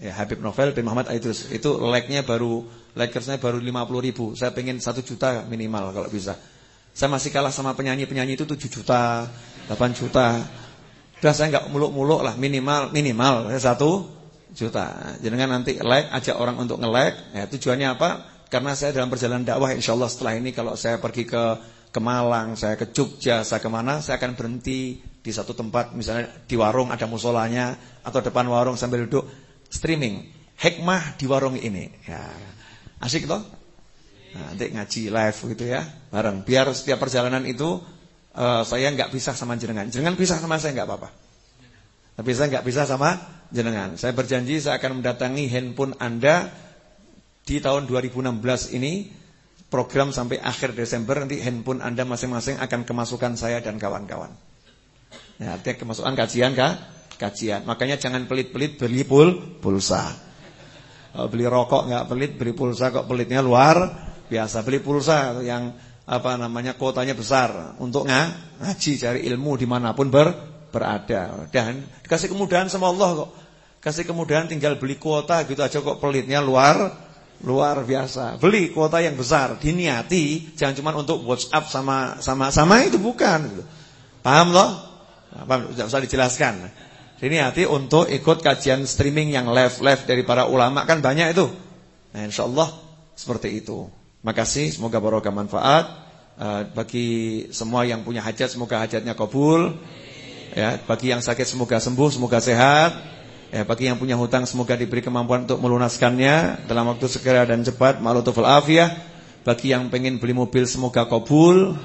Ya, Habib Novel bin Muhammad Aidrus. Itu like-nya baru, likersnya baru lima puluh ribu. Saya pengen satu juta minimal kalau bisa. Saya masih kalah sama penyanyi-penyanyi itu tujuh juta, delapan juta. Udah saya enggak muluk-muluk lah, minimal minimal satu juta. Jangan nanti like, ajak orang untuk nge-like. Ya, tujuannya apa? Karena saya dalam perjalanan dakwah insyaallah setelah ini kalau saya pergi ke ke Malang, saya ke Jogja, saya kemana, saya akan berhenti di satu tempat, misalnya di warung ada musolanya, atau depan warung sambil duduk streaming hikmah di warung ini. Ya, asik toh? Nah, nanti ngaji live gitu ya, bareng. Biar setiap perjalanan itu uh, saya nggak pisah sama jenengan. Jenengan pisah sama saya nggak apa-apa. Tapi saya nggak pisah sama jenengan. Saya berjanji saya akan mendatangi handphone Anda di tahun dua ribu enam belas ini. Program sampai akhir Desember nanti handphone Anda masing-masing akan kemasukan saya dan kawan-kawan. Ya, artinya kemasukan kajian kah? Kajian. Makanya jangan pelit-pelit beli pul pulsa. Kalau beli rokok nggak pelit, beli pulsa kok pelitnya luar biasa. Beli pulsa yang apa namanya kuotanya besar untuk ng ngaji, cari ilmu dimanapun ber berada. Dan dikasih kemudahan sama Allah kok. Kasih kemudahan tinggal beli kuota gitu aja kok pelitnya luar luar biasa. Beli kuota yang besar, diniati jangan cuma untuk WhatsApp sama sama sama itu bukan. Paham loh? Paham, tidak usah dijelaskan. Diniati untuk ikut kajian streaming yang live-live dari para ulama kan banyak itu. Nah, insyaallah seperti itu. Makasih, semoga barokah manfaat. Uh, bagi semua yang punya hajat semoga hajatnya kabul. Ya, bagi yang sakit semoga sembuh, semoga sehat. Ya, bagi yang punya hutang semoga diberi kemampuan untuk melunaskannya dalam waktu segera dan cepat, ma'ruful afiyah. Bagi yang pengen beli mobil semoga kabul.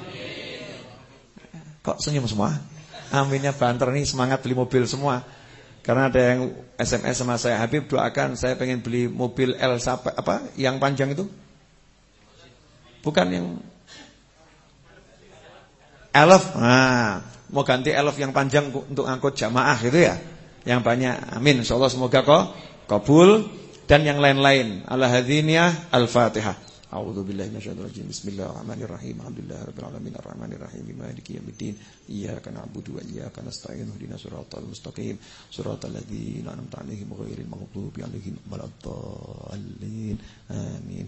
Kok senyum semua? Aminnya banter nih, semangat beli mobil semua. Karena ada yang S M S sama saya, Habib doakan saya pengen beli mobil L sampai apa? Yang panjang itu? Bukan yang Elf. Nah, mau ganti Elf yang panjang untuk angkut jamaah gitu ya. Yang banyak, amin. Insyaallah semoga kok kabul. Dan yang lain-lain. Al-Hadhiniyah, Al-Fatihah. A'udzubillahi minasyaitonir rajim. Bismillahirrahmanirrahim. Alhamdulillahirabbil alamin arrahmanirrahim maliki yaumiddin. Iyyaka na'budu wa iyyaka nasta'in. Ihdinas siratal mustaqim. Siratal ladzina an'amta 'alaihim ghairil maghdubi 'alaihim waladdallin. Amin.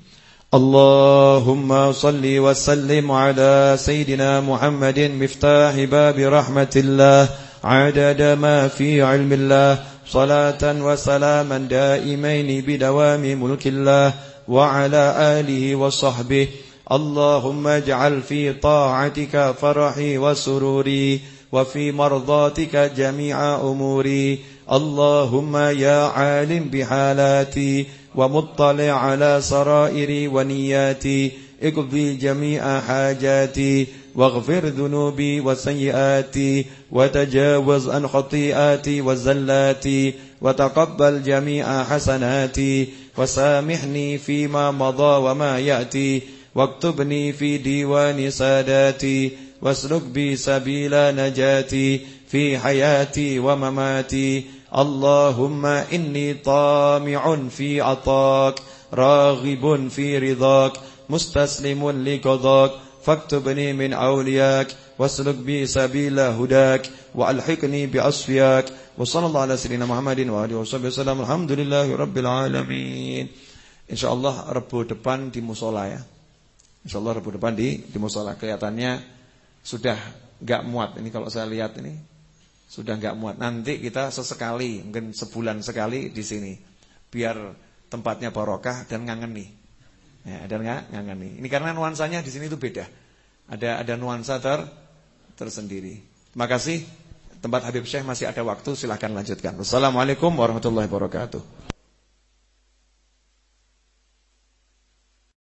Allahumma salli wa sallim ala sayyidina Muhammadin miftahi babi rahmatillah. عدد ما في علم الله صلاة وسلاما دائمين بدوام ملك الله وعلى آله وصحبه اللهم اجعل في طاعتك فرحي وسروري وفي مرضاتك جميع أموري اللهم يا عالم بحالاتي ومطلع على سرائري ونياتي اقضي جميع حاجاتي واغفر ذنوبي وسيئاتي وتجاوز عن خطيئاتي وزلاتي وتقبل جميع حسناتي وسامحني فيما مضى وما يأتي واكتبني في ديوان ساداتي واسلك بي سبيل نجاتي في حياتي ومماتي اللهم إني طامع في عطاك راغب في رضاك مستسلم لقضاك فاكتبني من أولياك واسلك بي سبيل هداك وألحقني بأصفياك وصلى الله على سيدنا محمد وآله وصحبه وسلم alhamdulillahi rabbil alamin. Insyaallah Rabu depan di musola ya. Insyaallah Rabu depan di di musola. Kelihatannya sudah enggak muat ini kalau saya lihat ini. Sudah enggak muat. Nanti kita sesekali, mungkin sebulan sekali di sini. Biar tempatnya barokah dan ngangeni. Ya, dan enggak ngangeni. Ini karena nuansanya di sini itu beda. Ada ada nuansa ter tersendiri. Terima kasih. Tempat Habib Syekh masih ada waktu, silakan lanjutkan. Wassalamualaikum warahmatullahi wabarakatuh.